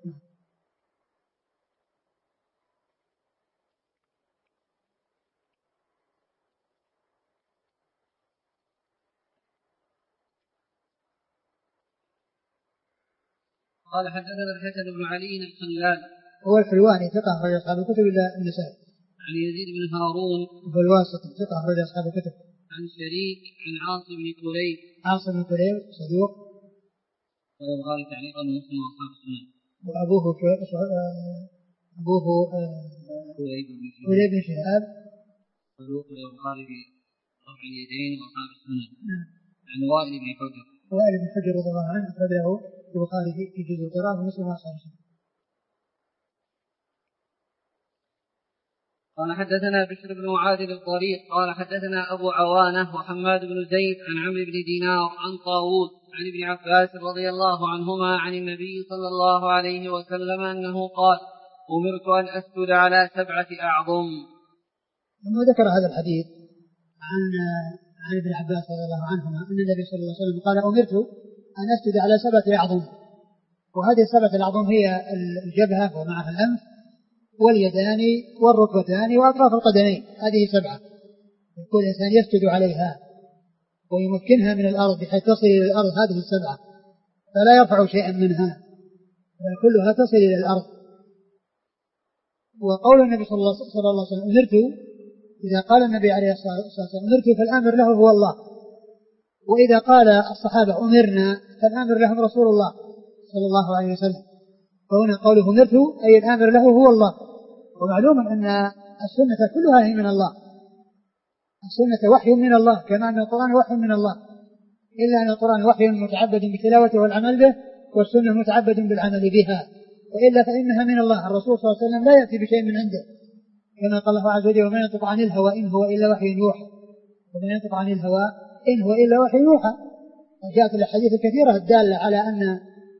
قال حدثنا الحسن بن علي الخلال هو الحلواني ثقة أخرج أصحاب الكتب إلا النسائي. عن يزيد بن هارون هو الواسطي ثقة أخرج أصحاب الكتب. عن شريك عن عاصم بن كليب صدوق ويبغى تعليقا مسلم واصحاب السنن. وابوه كليب بن شهاب صدوق ويبغى في رفع اليدين واصحاب السنن. عن وائل بن حجر رضي الله عنه أخرجه البخاري في جزء القراءة ومسلم واصحاب السنن. قال حدثنا بشر بن معاذ الطريق قال حدثنا أبو عوانة وحماد بن زيد عن عمرو بن دينار عن طاووس عن ابن عباس رضي الله عنهما عن النبي صلى الله عليه وسلم أنه قال أمرت أن أسجد على 7 أعظم. ثم ذكر هذا الحديث عن ابن عباس رضي الله عنهما أن النبي صلى الله عليه وسلم قال أمرت أن أسجد على 7 أعظم، وهذه 7 الأعظم هي الجبهة ومعها الأنف واليدان والركبتان وأطراف القدمين، هذه 7 يكون الإنسان يسجد عليها ويمكنها من الأرض بحيث تصل إلى الأرض، هذه 7 فلا يرفع شيئا منها بل كلها تصل إلى الأرض. وقول النبي صلى الله عليه وسلم أمرت، إذا قال النبي عليه الصلاة والسلام أمرت فالآمر له هو الله، وإذا قال الصحابة أمرنا فالآمر لهم رسول الله صلى الله عليه وسلم، فهنا قوله أمرت أي الآمر له هو الله. ومعلوم أن السنة كلها هي من الله، السنة وحي من الله كما أن القرآن وحي من الله، إلا أن القرآن وحي متعبد بتلاوته والعمل به، والسنة متعبد بالعمل بها، وإلا فإنها من الله. الرسول صلى الله عليه وسلم لا يأتي بشيء من عنده كما قال الله عز وجل وما ينطق عن الهوى إن هو إلا وحي يوحى، وما ينطق عن الهوى إن هو إلا وحي يوحى. وجاءت الأحاديث الكثيرة الدالة على أن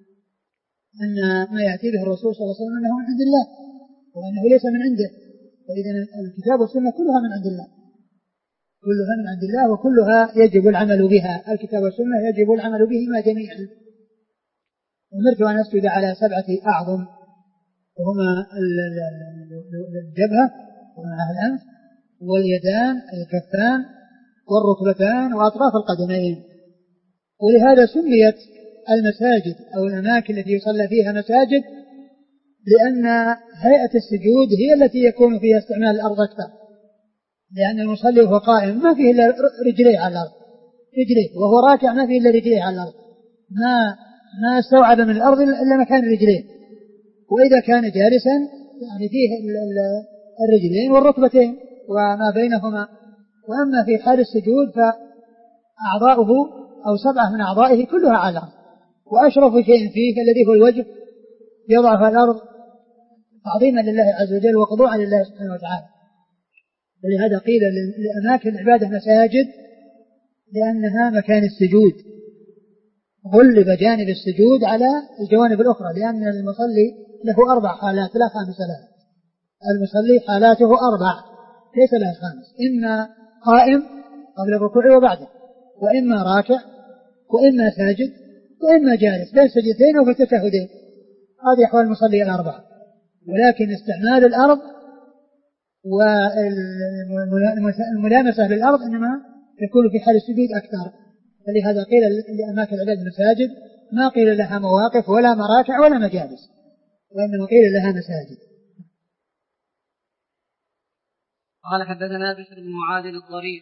ما يأتي به الرسول صلى الله عليه وسلم أنه من عند الله وأنه ليس من عنده. فإذا الكتاب والسنة كلها من عند الله، كلها من عند الله وكلها يجب العمل بها، الكتاب والسنة يجب العمل بهما جميعا. أمرت أن أسجد على 7 أعظم وهما الجبهة ومعها الأنف واليدان الكفان والركبتان وأطراف القدمين. ولهذا سميت المساجد أو الأماكن التي يصلى فيها مساجد لأن هيئة السجود هي التي يكون فيها استعمال الأرض أكثر، لأن المصلي وهو قائم ما فيه إلا رجليه على الأرض، رجليه، وهو راكع ما فيه إلا رجليه على الأرض، ما استوعب من الأرض إلا مكان رجليه. وإذا كان جالسا يعني فيه الرجلين والركبتين وما بينهما. وأما في حال السجود فأعضاؤه أو 7 من أعضائه كلها على الأرض، وأشرف شيء فيه الذي هو الوجه يضع في الأرض تعظيما لله عز وجل وخضوعا لله سبحانه وتعالى. ولهذا قيل لأماكن العبادة مساجد لأنها مكان السجود، غلب جانب السجود على الجوانب الأخرى، لأن المصلي له 4 حالات لا خامس لها. المصلي حالاته 4 ليس لها خامس، إما قائم قبل الركوع وبعده، وإما راكع، وإما ساجد، وإما جالس بين سجدتين أو في التشهدين. هذه أحوال المصلي 4. ولكن استعمال الأرض والملامسة للأرض إنما يكون في حال السجود أكثر. فلهذا قيل لأماكن العبادة مساجد، ما قيل لها مواقف ولا مراكع ولا مجالس، وإنما قيل لها مساجد. قال حدثنا بشر بن معاذ الضرير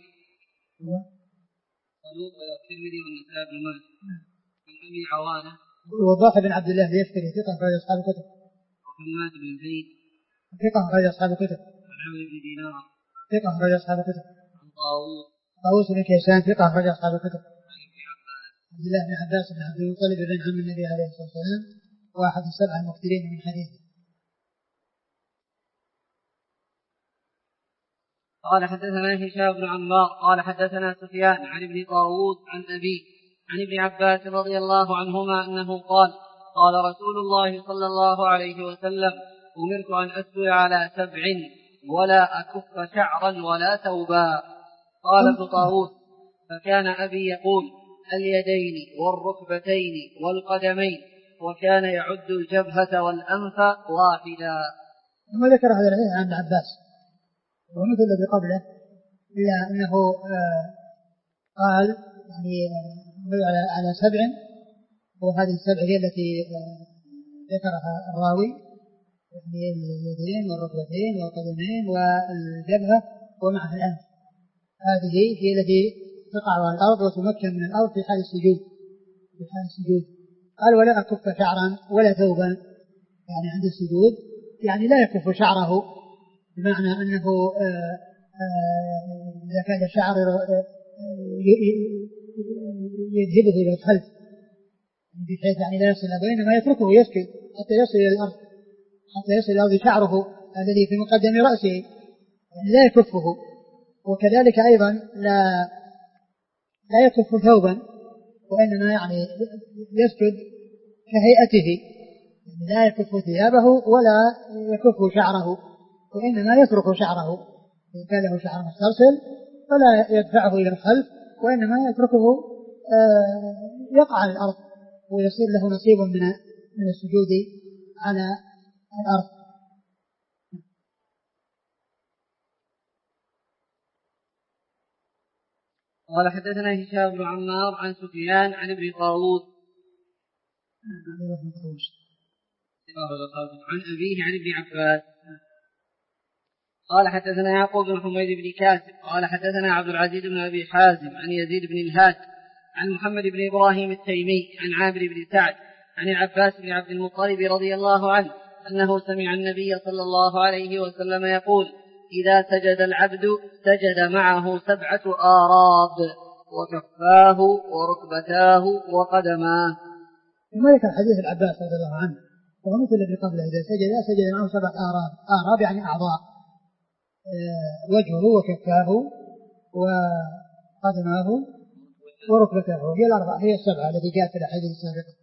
صدوق الترمذي والنسائي بن ماجه عن أبي عوانة وضاح بن عبد الله اليشكري ثقة أخرج أصحاب الكتب، وحماد بن زيد ثقة أخرج أصحاب الكتب، عن عمرو بن دينار ثقة أخرج أصحاب الكتب، عن طاووس بن كيسان ثقة أخرج أصحاب الكتب، عن ابن عباس عبد الله بن عباس بن عبد المطلب بن عم النبي عليه الصلاة والسلام واحد 7 المكثرين من حديثه. قال حدثنا هشام بن عمار قال حدثنا سفيان عن ابن طاووس عن أبيه عن ابن عباس رضي الله عنهما أنه قال قال رسول الله صلى الله عليه وسلم أمرت أن أسوي على 7 ولا أكف شعرا ولا ثوبا. قال ابن طاووس فكان أبي يقول اليدين والركبتين والقدمين، وكان يعد الجبهة والأنف واحدا. ثم ذكر هذا الحديث عن ابن عباس ومثل الذي قبله، إلا أنه قال يعني على 7، وهذه 7 هي التي ذكرها الراوي، يعني اليدين والركبتين والقدمين والجبهة ومعها الأنف. هذه هي التي تقع على الأرض وتمكن من الأرض في حال السجود. قال ولا أكف شعرا ولا ثوبا، يعني عند السجود يعني لا يكف شعره، بمعنى أنه إذا كان الشعر يذهبه إلى الخلف بحيث يعني لا يصل إلى، وإنما يتركه يسكت حتى يصل إلى الأرض، حتى يصل إلى الأرض شعره الذي في مقدم رأسه، يعني لا يكفه. وكذلك أيضا لا يكف ثوبا، وإنما يعني يسجد كهيئته، يعني لا يكف ثيابه ولا يكف شعره، وإنما يترك شعره. إن كان له شعر مسترسل فلا يدفعه إلى الخلف، وإنما يتركه يقع على الأرض ويصير له نصيب من السجود على الأرض. قال حدثنا هشام بن عمار عن سفيان عن ابن طاووس عن أبيه عن ابن عباس قال حدثنا يعقوب بن حميد بن كاسب قال حدثنا عبد العزيز بن أبي حازم عن يزيد بن الهاد عن محمد بن إبراهيم التيمي عن عامر بن سعد عن العباس بن عبد المطلب رضي الله عنه أنه سمع النبي صلى الله عليه وسلم يقول إذا سجد العبد سجد معه 7 آراب وكفاه وركبتاه وقدماه. ثم ذكر حديث العباس رضي الله عنه ومثل الذي قبله، إذا سجد معه 7 آراب يعني أعضاء، وجهه وكفاه وقدماه وركبتاه، هي الأربعة، هي 7 التي جاءت في الأحاديث السابقة.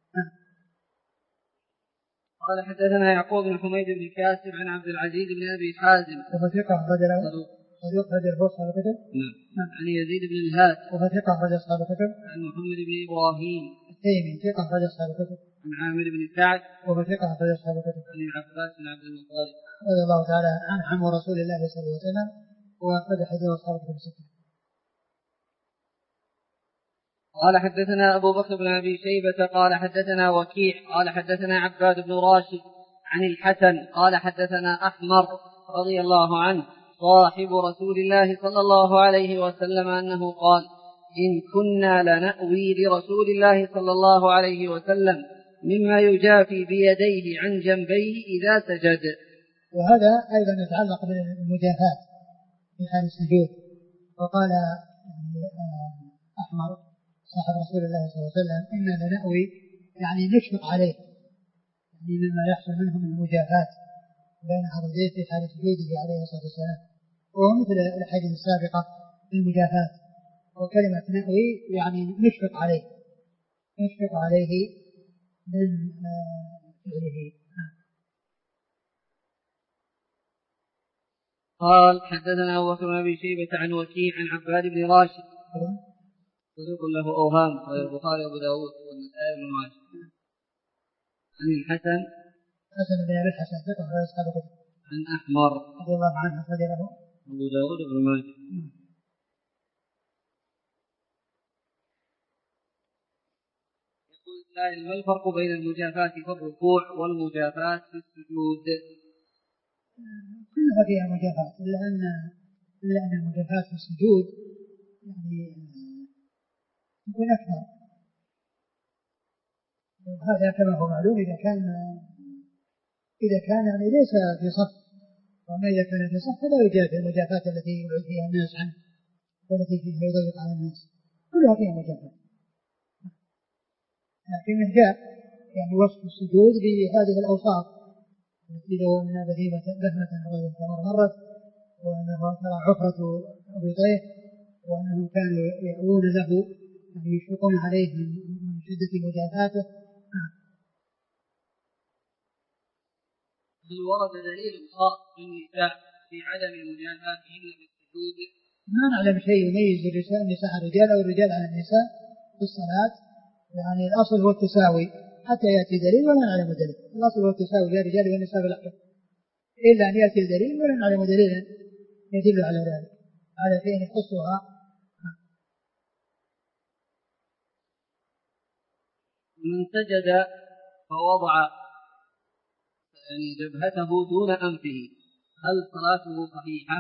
قال حدثنا يعقوب بن حميد بن كاسب عن عبد العزيز بن أبي حازم وفتقه رجل أصحاب الكتب. عن يزيد بن الهاد وفتقه رجل أصحاب الكتب. عن محمد بن إبراهيم التيمي ثقة رجل أصحاب الكتب. عن عامر بن سعد وفتقه رجل أصحاب الكتب. عن العباس بن عبد المطلب رضي الله تعالى عن عم رسول الله صلى الله عليه وسلم وأخرج حديث أصحاب الكتب 6. قال حدثنا أبو بكر بن أبي شيبة قال حدثنا وكيع قال حدثنا عباد بن راشد عن الحسن قال حدثنا أحمر رضي الله عنه صاحب رسول الله صلى الله عليه وسلم أنه قال إن كنا لنأوي لرسول الله صلى الله عليه وسلم مما يجافي بيديه عن جنبيه إذا سجد. وهذا أيضا يتعلق بالمجافاة في حال السجود. وقال أحمر صاحب رسول الله صلى الله عليه وسلم إننا لنأوي يعني نشفق عليه، يعني مما يحصل منه من المجافاة بين عرضيه في حال سجوده عليه الصلاة والسلام، وهو مثل الحديث السابقة في المجافاة. وكلمة نأوي يعني نشفق عليه من فعله. قال حدثنا أبو بكر بن أبي شيبة عن وكيع عن عباد بن راشد صدوق له أوهام غير البخاري وأبو داود والنسائي بن ماجه عن الحسن بن أبي الحسن ثقة غير أصحاب الكتب عن أحمر رضي الله عنه أخرج له أبو داود بن ماجه. يقول السائل ما الفرق بين المجافاة في الركوع والمجافاة في السجود؟ كلها فيها مجافاة، إلا أن المجافاة في السجود يعني يكون أكثر. هذا كما هو معلوم إذا كان يعني ليس في صف، وما إذا كان في صف فلا يجافي المجافاة التي يبعد فيها الناس عنه والتي فيها يضيق على الناس، كلها فيها مجافاة. لكن جاء يعني وصف السجود بهذه الأوصاف التي لو أن بهيمة غير كما مرت، وأنه ترى عفرة أبطيه، وأنهم كانوا يأوون له يعني يشفقون عليه من شدة مجافاته. هل ورد دليل خاص بالنساء في عدم مجافاتهن في السجود؟ ما نعلم شيء يميز النساء عن الرجال أو الرجال عن النساء في الصلاة، يعني الأصل هو التساوي حتى يأتي دليل ولا نعلم دليل. الأصل هو التساوي للرجال والنساء في الأحكام، إلا أن يأتي الدليل ولا نعلم دليلا يدل على ذلك، على شيء يخصها. من سجد فوضع يعني جبهته دون أنفه هل صلاته صحيحة؟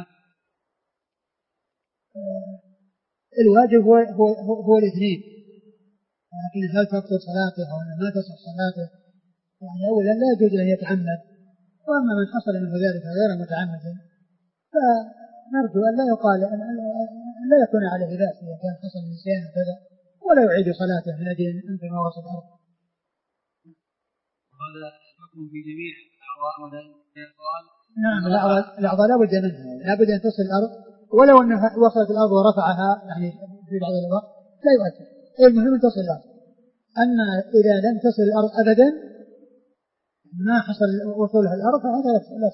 الواجب هو الاثنين، لكن هل تبطل صلاته أو ما تصح صلاته؟ يعني أولا لا يجوز أن يتعمد، وأما من حصل منه ذلك غير متعمد فنرجو أن لا يقال أن لا يكون عليه بأس إذا كان حصل نسيان وكذا، ولا يعيد صلاته من أجل أن في وسط الأرض. هذا الحكم في جميع الأعضاء والأقوال. نعم الأعضاء لا بد منها، لا بد أن تصل الأرض، ولو أنها وصلت الأرض ورفعها يعني في بعض الوقت لا يؤثر، المهم أن تصل الأرض. أما إذا لم تصل الأرض أبدا ما حصل وصولها الأرض فهذا لا.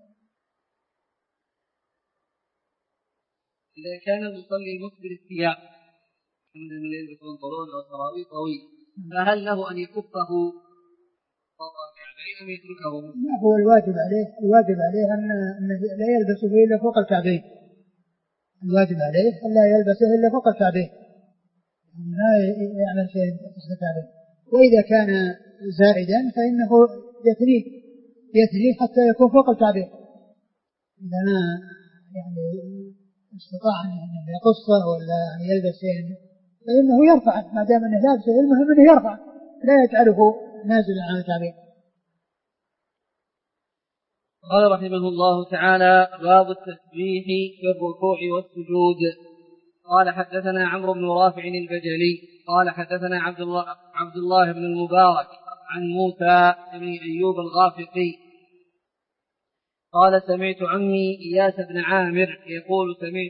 إذا كان المصلي مسبل الثياب من يلبس بنطلون أو سراويل طويل فهل له أن يكفه فوق الكعبين أم يتركه؟ لا، هو الواجب عليه أن لا يلبسه إلا فوق الكعبين، الواجب عليه أن لا يلبسه إلا فوق الكعبين، ما يعمل شيء تحت الكعبين. وإذا كان زائدا فإنه يثنيه حتى يكون فوق الكعبين، إذا ما يعني استطاع أن يقصه ولا أن يلبس شيء فإنه يرفع، ما دام أنه لابسه المهم أنه يرفع لا يجعله نازلا عن الكعبين. قال رحمه الله تعالى باب التسبيح في الركوع والسجود. قال حدثنا عمرو بن رافع البجلي قال حدثنا عبد الله بن المبارك عن موسى بن أيوب الغافقي قال سمعت عمي إياس بن عامر يقول سمعت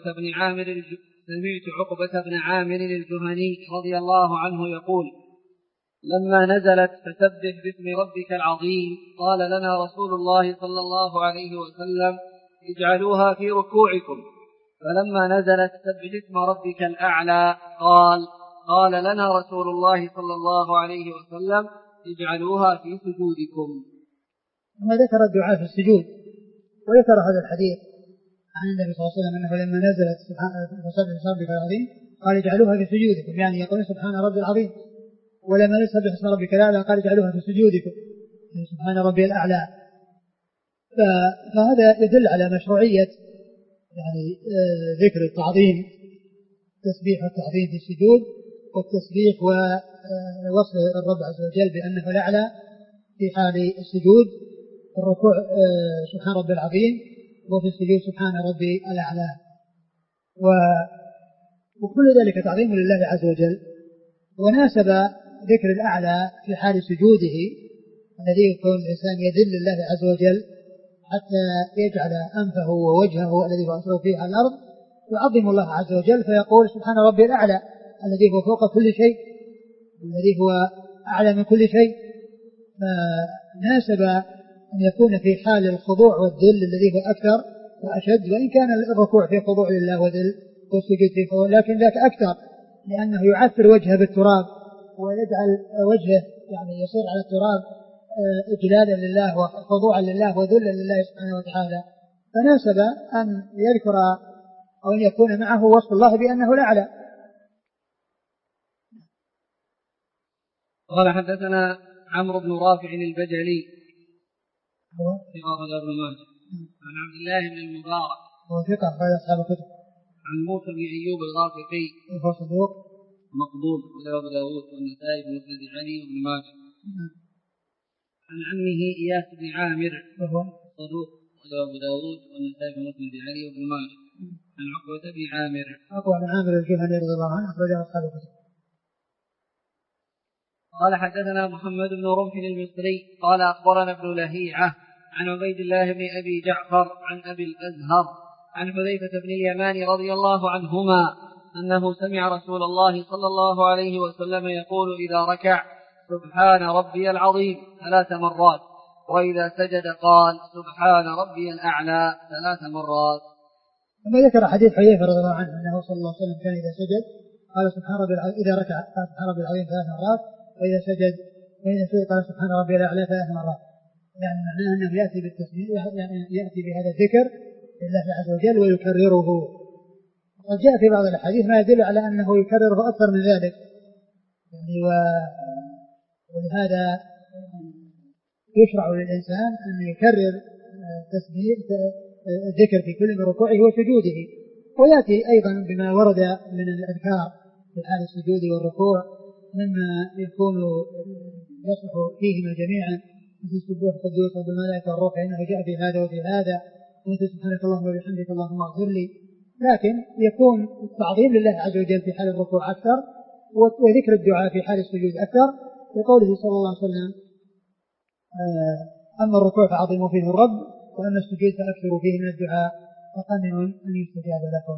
عقبة بن عامر الجهني رضي الله عنه يقول لما نزلت فسبح باسم ربك العظيم قال لنا رسول الله صلى الله عليه وسلم اجعلوها في ركوعكم، فلما نزلت سبح اسم ربك الأعلى قال لنا رسول الله صلى الله عليه وسلم اجعلوها في سجودكم. ثم ذكر الدعاء في السجود، وذكر هذا الحديث عن النبي صلى الله عليه وسلم أنه لما نزلت فسبح اسم ربك العظيم قال اجعلوها في سجودكم، يعني يقول سبحان ربي العظيم، ولما نسبح اسم ربك الأعلى قال اجعلوها في سجودكم سبحان ربي الأعلى. فهذا يدل على مشروعية يعني ذكر التعظيم، التسبيح والتعظيم في السجود، والتسبيح ووصف الرب عز وجل بأنه الأعلى في حال السجود، الركوع سبحان ربي العظيم، وفي السجود سبحان ربي الأعلى، وكل ذلك تعظيم لله عز وجل. وناسب ذكر الأعلى في حال سجوده الذي يكون الإنسان يذل لله عز وجل حتى يجعل أنفه ووجهه الذي هو أسره فيه على الأرض يعظم الله عز وجل، فيقول سبحان ربي الأعلى الذي هو فوق كل شيء، الذي هو أعلى من كل شيء. فناسب أن يكون في حال الخضوع والذل الذي هو أكثر وأشد، وإن كان الركوع في خضوع لله وذل والسجود في خضوع، لكن ذاك أكثر لأنه يعثر وجهه بالتراب ويجعل وجهه يعني يصير على التراب إجلالا لله وخضوعا لله وذلا لله سبحانه وتعالى. فناسب أن يذكر أو أن يكون معه وصف الله بأنه الأعلى. قال حدثنا عمرو بن رافع البجلي في أخرجه ابن ماجه عن عبد الله بن المبارك هو ثقة أخرج أصحاب الكتب. عن موسى بن أيوب الغافقي وهو صدوق مقبول وله أبو داود والنسائي بن مسند علي وابن ماجه. عن عمه إياس بن عامر وهو صدوق وله أبو داود والنسائي بن مسند علي وابن ماجه. عن عقبة بن عامر الجهني رضي الله عنه أخرجه أصحاب الكتب. قال حدثنا محمد بن رمح المصري قال أخبرنا ابن لهيعة عن عبيد الله بن أبي جعفر عن أبي الأزهر عن حذيفة بن اليمان رضي الله عنهما أنه سمع رسول الله صلى الله عليه وسلم يقول إذا ركع سبحان ربي العظيم 3 مرات، وإذا سجد قال سبحان ربي الأعلى 3 مرات. ثم ذكر حديث حذيفة رضي الله عنه أنه صلى الله عليه وسلم كان إذا سجد قال سبحان ربي العظيم، إذا ركع قال سبحان ربي العظيم 3 مرات، وإذا سجد قال سبحان ربي الأعلى 3 مرات. يعني معناه أنه يأتي بالتسبيح، يعني يأتي بهذا الذكر لله عز وجل ويكرره. وقد جاء في بعض الأحاديث ما يدل على أنه يكرره أكثر من ذلك، يعني ولهذا يشرع للإنسان أن يكرر تسبيح الذكر في كل من ركوعه وسجوده. ويأتي أيضا بما ورد من الأذكار في حال السجود والركوع مما يكون يصلح فيهما جميعا، مثل السبوح القدوس رب الملائكة والروح إنه جاء في هذا وفي هذا، ومثل سبحانك اللهم وبحمدك اللهم اغفر لي. لكن يكون التعظيم لله عز وجل في حال الركوع أكثر، وذكر الدعاء في حال السجود أكثر، لقوله صلى الله عليه وسلم أما الركوع فعظموا فيه الرب، وأما السجود فأكثروا فيه من الدعاء وقنعوا أن يستجاب لكم.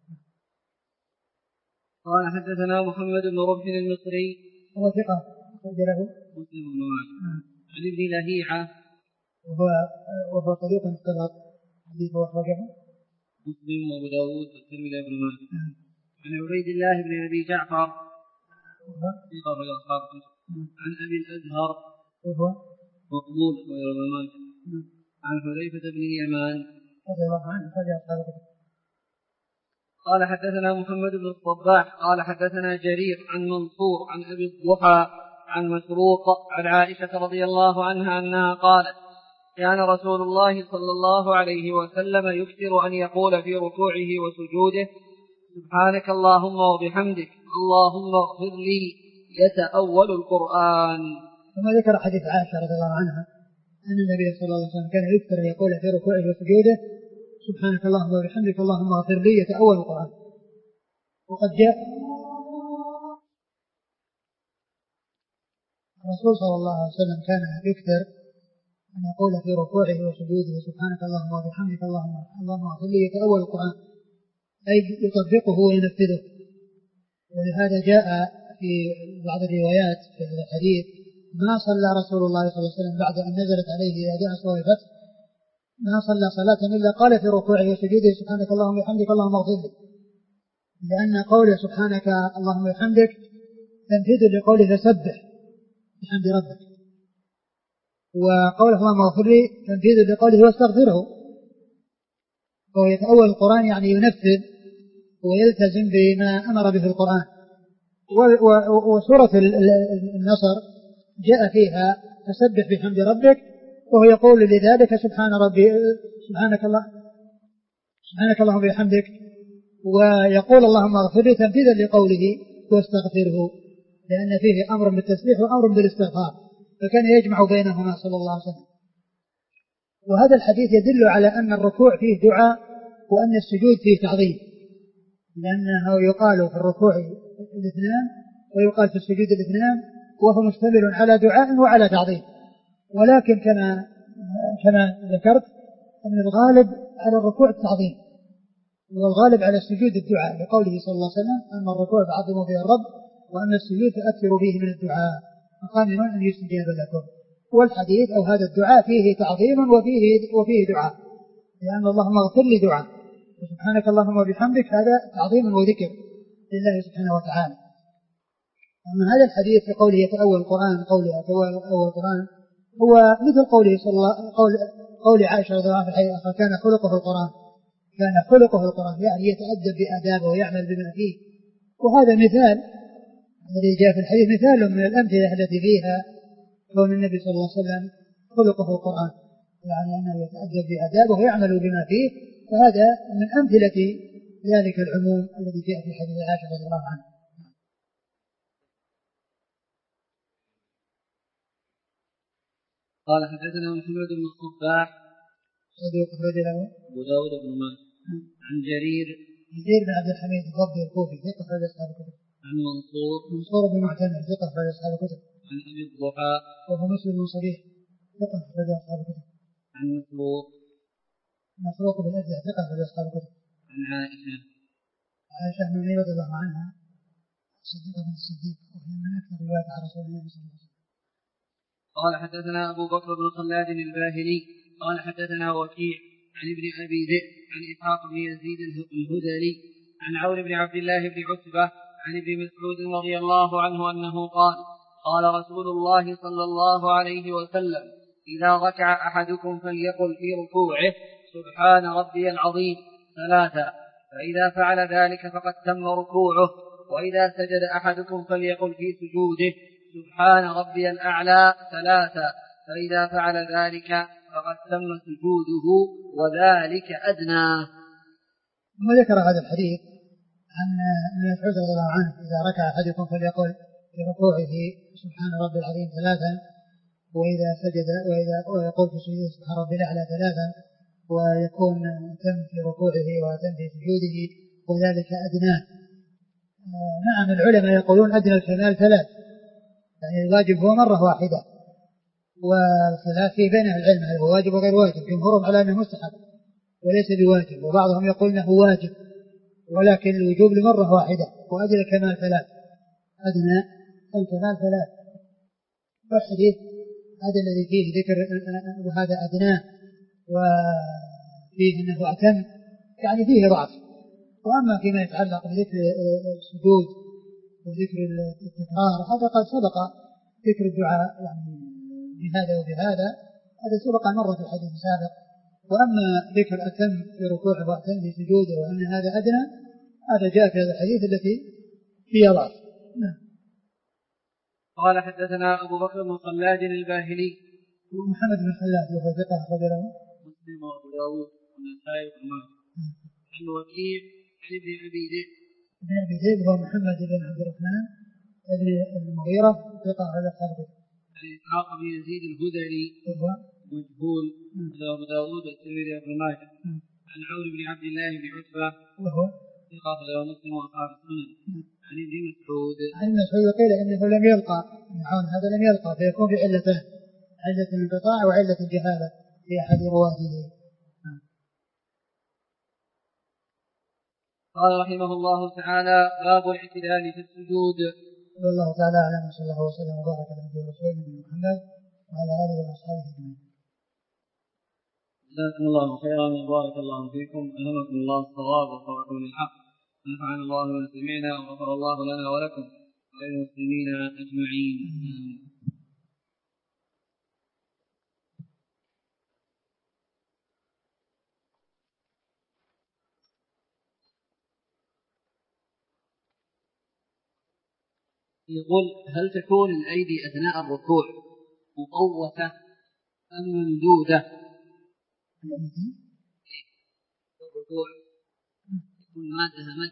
قال حدثنا محمد بن رمح المصري هو ثقة أخرج له مسلم بن ماجه عن ابن لهيعة وهو صدوق مختلط حديثه أخرجه مسلم وأبو داود والترمذي وابن ماجه. عن عبيد الله بن أبي جعفر ثقة أخرج أصحاب الكتب. عن أبي الأزهر وهو مقبول وابن ماجه. عن حذيفة بن اليمان رضي الله عنه أخرج أصحاب الكتب. قال حدثنا محمد بن الصباح قال حدثنا جرير عن منصور عن أبي الضحى عن مسروق عن عائشة رضي الله عنها أنها قالت كان رسول الله صلى الله عليه وسلم يكثر أن يقول في ركوعه وسجوده سبحانك اللهم وبحمدك اللهم اغفر لي يتأول القرآن. ثم ذكر حديث عائشة رضي الله عنها أن النبي صلى الله عليه وسلم كان يكثر أن يقول في ركوعه وسجوده سبحانك اللهم وبحمدك اللهم اغفر لي يتأول القرآن. وقد جاء الرسول صلى الله عليه وسلم كان يكثر أن يقول في ركوعه وسجوده سبحانك اللهم وبحمدك اللهم اغفر لي يتأول القرآن، أي يطبقه وينفذه. ولهذا جاء في بعض الروايات في هذا الحديث ما صلى رسول الله صلى الله عليه وسلم بعد أن نزلت عليه إذا جاء سورة الفتح ما صلى صلاة إلا قال في ركوعه وسجوده سبحانك اللهم وبحمدك اللهم اغفر لي، لأن قوله سبحانك اللهم وبحمدك تنفيذ لقوله فسبح بحمد ربك، وقوله اللهم اغفر لي تنفيذ لقوله واستغفره. وهو يتأول القرآن يعني ينفذ ويلتزم بما أمر به القرآن. وسورة النصر جاء فيها فسبح بحمد ربك، وهو يقول لذلك سبحانك اللهم وبحمدك، ويقول اللهم اغفر لي تنفيذا لقوله واستغفره، لأن فيه أمر بالتسبيح وأمر بالاستغفار، فكان يجمع بينهما صلى الله عليه وسلم. وهذا الحديث يدل على أن الركوع فيه دعاء وأن السجود فيه تعظيم، لأنه يقال في الركوع الاثنان ويقال في السجود الاثنان، وهو مشتمل على دعاء وعلى تعظيم. ولكن كما ذكرت أن الغالب على الركوع التعظيم والغالب على السجود الدعاء، لقوله صلى الله عليه وسلم: أما الركوع فعظموا فيه الرب وأما السجود فأكثروا فيه من الدعاء فقامنون أن يستجاب لكم. والحديث أو هذا الدعاء فيه تعظيم وفيه دعاء، لأن اللهم اغفر لي دعاء وسبحانك اللهم وبحمدك هذا تعظيم وذكر لله سبحانه وتعالى. أما هذا الحديث في قوله يتأول القرآن هو مثل قوله قول عائشة رضي الله عنها في الحديث: كان خلقه القرآن، يعني يتأدب بآدابه ويعمل بما فيه. وهذا مثال الذي جاء في الحديث مثال من الأمثلة التي فيها كون النبي صلى الله عليه وسلم خلقه القرآن، يعني أنه يتأدب بآدابه ويعمل بما فيه، فهذا من أمثلة ذلك العموم الذي جاء في حديث عائشة رضي الله عنها. قال حدثنا محمد بن الصباح صدوق أخرج له أبو داود بن ماجه عن جرير بن عبد الحميد الضبي الكوفي ثقة أخرج أصحاب الكتب. عن منصور بن معتمر ثقة أخرج أصحاب الكتب. عن أبي الضحى وهو مسلم بن صبيح ثقة أخرج أصحاب الكتب. عن مسروق بن أجزع ثقة أخرج أصحاب الكتب. عن عائشة بن عمير رضي الله عنها صديقة بن الصديق، وهي من أكثر رواية عن رسول الله صلى الله عليه وسلم. قال حدثنا أبو بكر بن خلاد الباهلي قال حدثنا وكيع عن ابن أبي ذئب عن إسحاق بن يزيد الهذلي عن عون بن عبد الله بن عتبة عن ابن مسعود رضي الله عنه أنه قال: قال رسول الله صلى الله عليه وسلم: إذا ركع أحدكم فليقل في ركوعه: سبحان ربي العظيم 3، فإذا فعل ذلك فقد تم ركوعه. وإذا سجد أحدكم فليقل في سجوده: سبحان ربي الأعلى 3، فإذا فعل ذلك فقد تم سجوده وذلك أدنى. ثم ذكر هذا الحديث عن ابن مسعود رضي الله عنه: إذا ركع أحدكم فليقل في ركوعه: سبحان ربي العظيم 3، وإذا سجد ويقول في سجوده: سبحان ربي الأعلى 3، ويكون تم في ركوعه وتم في سجوده وذلك أدناه. نعم، العلماء يقولون أدنى الكمال 3، يعني الواجب هو مرة واحدة، والخلاف فيه بين العلم هل هو واجب وغير واجب. جمهورهم على أنه مستحب وليس بواجب، وبعضهم يقول أنه واجب ولكن الوجوب لمرة واحدة، وأدنى الكمال 3. أدنى الكمال 3. والحديث هذا الذي فيه ذكر وهذا أدناه وفيه أنه أتم، يعني فيه ضعف. وأما فيما يتعلق بذكر السجود وذكر التكرار هذا قد سبق ذكر الدعاء يعني بهذا وبهذا، هذا سبق مرة في الحديث السابق. وأما ذكر أتم في ركوعه وأتم في سجوده وأن هذا أدنى، هذا جاء في هذا الحديث التي فيها ضعف. قال حدثنا أبو بكر بن خلاد الباهلي ومحمد بن خلاد وهو ثقة أخرج له مسلم وأبو داود والنسائي وابن ماجه. عن وكيع عن ابن أبي ذئب. ابن أبي ذئب هو محمد بن عبد الرحمن ابن المغيرة ثقة أخرج أصحاب الكتب. عن إسحاق بن يزيد الهذلي وهو مجهول أبو داود والترمذي وابن ماجه. عن عون بن عبد الله بن عتبة وهو ثقة أخرج مسلم وأصحاب السنن. عن ابن مسعود. عن مسعود قيل إنه لم يلقى، عون هذا لم يلقى، فيكون في علتان: علة الانقطاع وعلة الجهالة في أحد رواته. قال رحمه الله تعالى: باب الاعتدال في السجود. والله تعالى أعلم، صلى الله وسلم وبارك على نبينا ورسوله محمد وعلى آله وأصحابه أجمعين. جزاكم الله خيرا وبارك الله فيكم، ألهمكم الله الصواب ووفقكم للحق، ونفعنا الله بما سمعنا وغفر الله لنا ولكم وللمسلمين أجمعين. يقول: هل تكون الأيدي أثناء الركوع مقوسة أم ممدودة؟ الركوع تكون مادها مد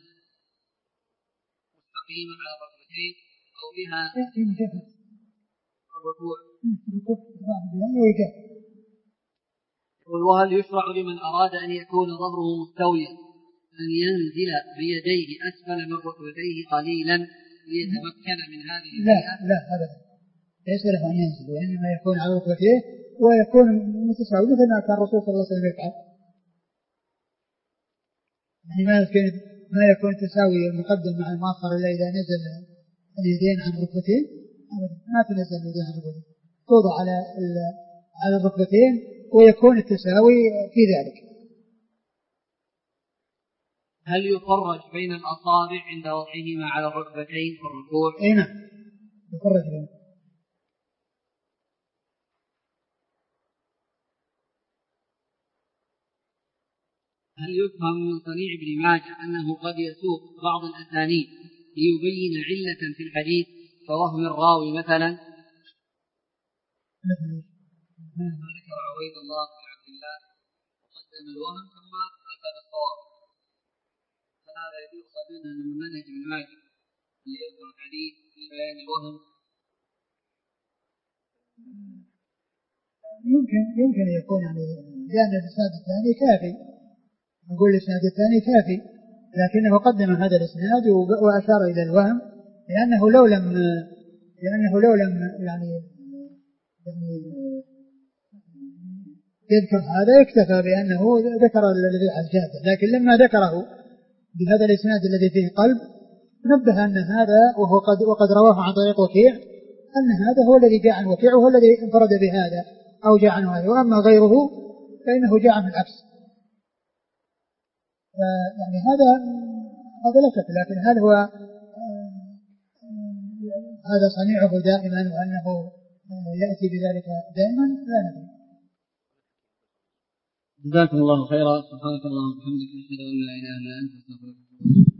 مستقيمة على الركبتين أو بها الركوع وهل يشرع لمن أراد أن يكون ظهره مستويا أن ينزل بيديه أسفل من ركبتيه قليلا ليتمكن من هذه الهيئة؟ لا أبدا، ليس له أن ينزل، وإنما يكون على ركبتيه ويكون متساوي مثل ما كان الرسول صلى الله عليه وسلم يفعل. يعني ما يكون تساوي المقدم مع المؤخر إلا إذا نزل اليدين عن ركبتين، ما تنزل اليدين عن ركبتين، توضع على الركبتين ويكون التساوي في ذلك. هل يفرج بين الأصابع عند وضعهما على الركبتين في الركوع؟ أي نعم، يفرج بين. هل يفهم من صنيع ابن ماجه أنه قد يسوق بعض الأسانيد ليبين علة في الحديث كوهم الراوي مثلا؟ ما ذكر عبيد الله بن عبد الله وقدم الوهم ثم أخذ الصواب، فهذا يؤخذ منه من منهج ابن ماجه ليذكر الحديث في بيان الوهم. يمكن يكون يعني لأن الإسناد الثاني كافي، نقول الإسناد الثاني كافي، لكنه قدم هذا الإسناد وأشار إلى الوهم لأنه لو لم يعني يذكر هذا يكتفى بأنه ذكر الذي عن جابر، لكن لما ذكره بهذا الإسناد الذي فيه قلب نبه أن هذا وقد رواه عن طريق وكيع أن هذا هو الذي جاء عن وكيع وهو الذي انفرد بهذا أو جاء عنه هذا، وأما غيره فإنه جاء من العكس. يعني هذا لا شك، لكن هل هو هذا صنيعه دائما وأنه يأتي بذلك دائما؟ لا ندري. جزاكم الله خيرا. سبحانك اللهم وبحمدك، نشهد أن لا إله إلا أنت، نستغفرك.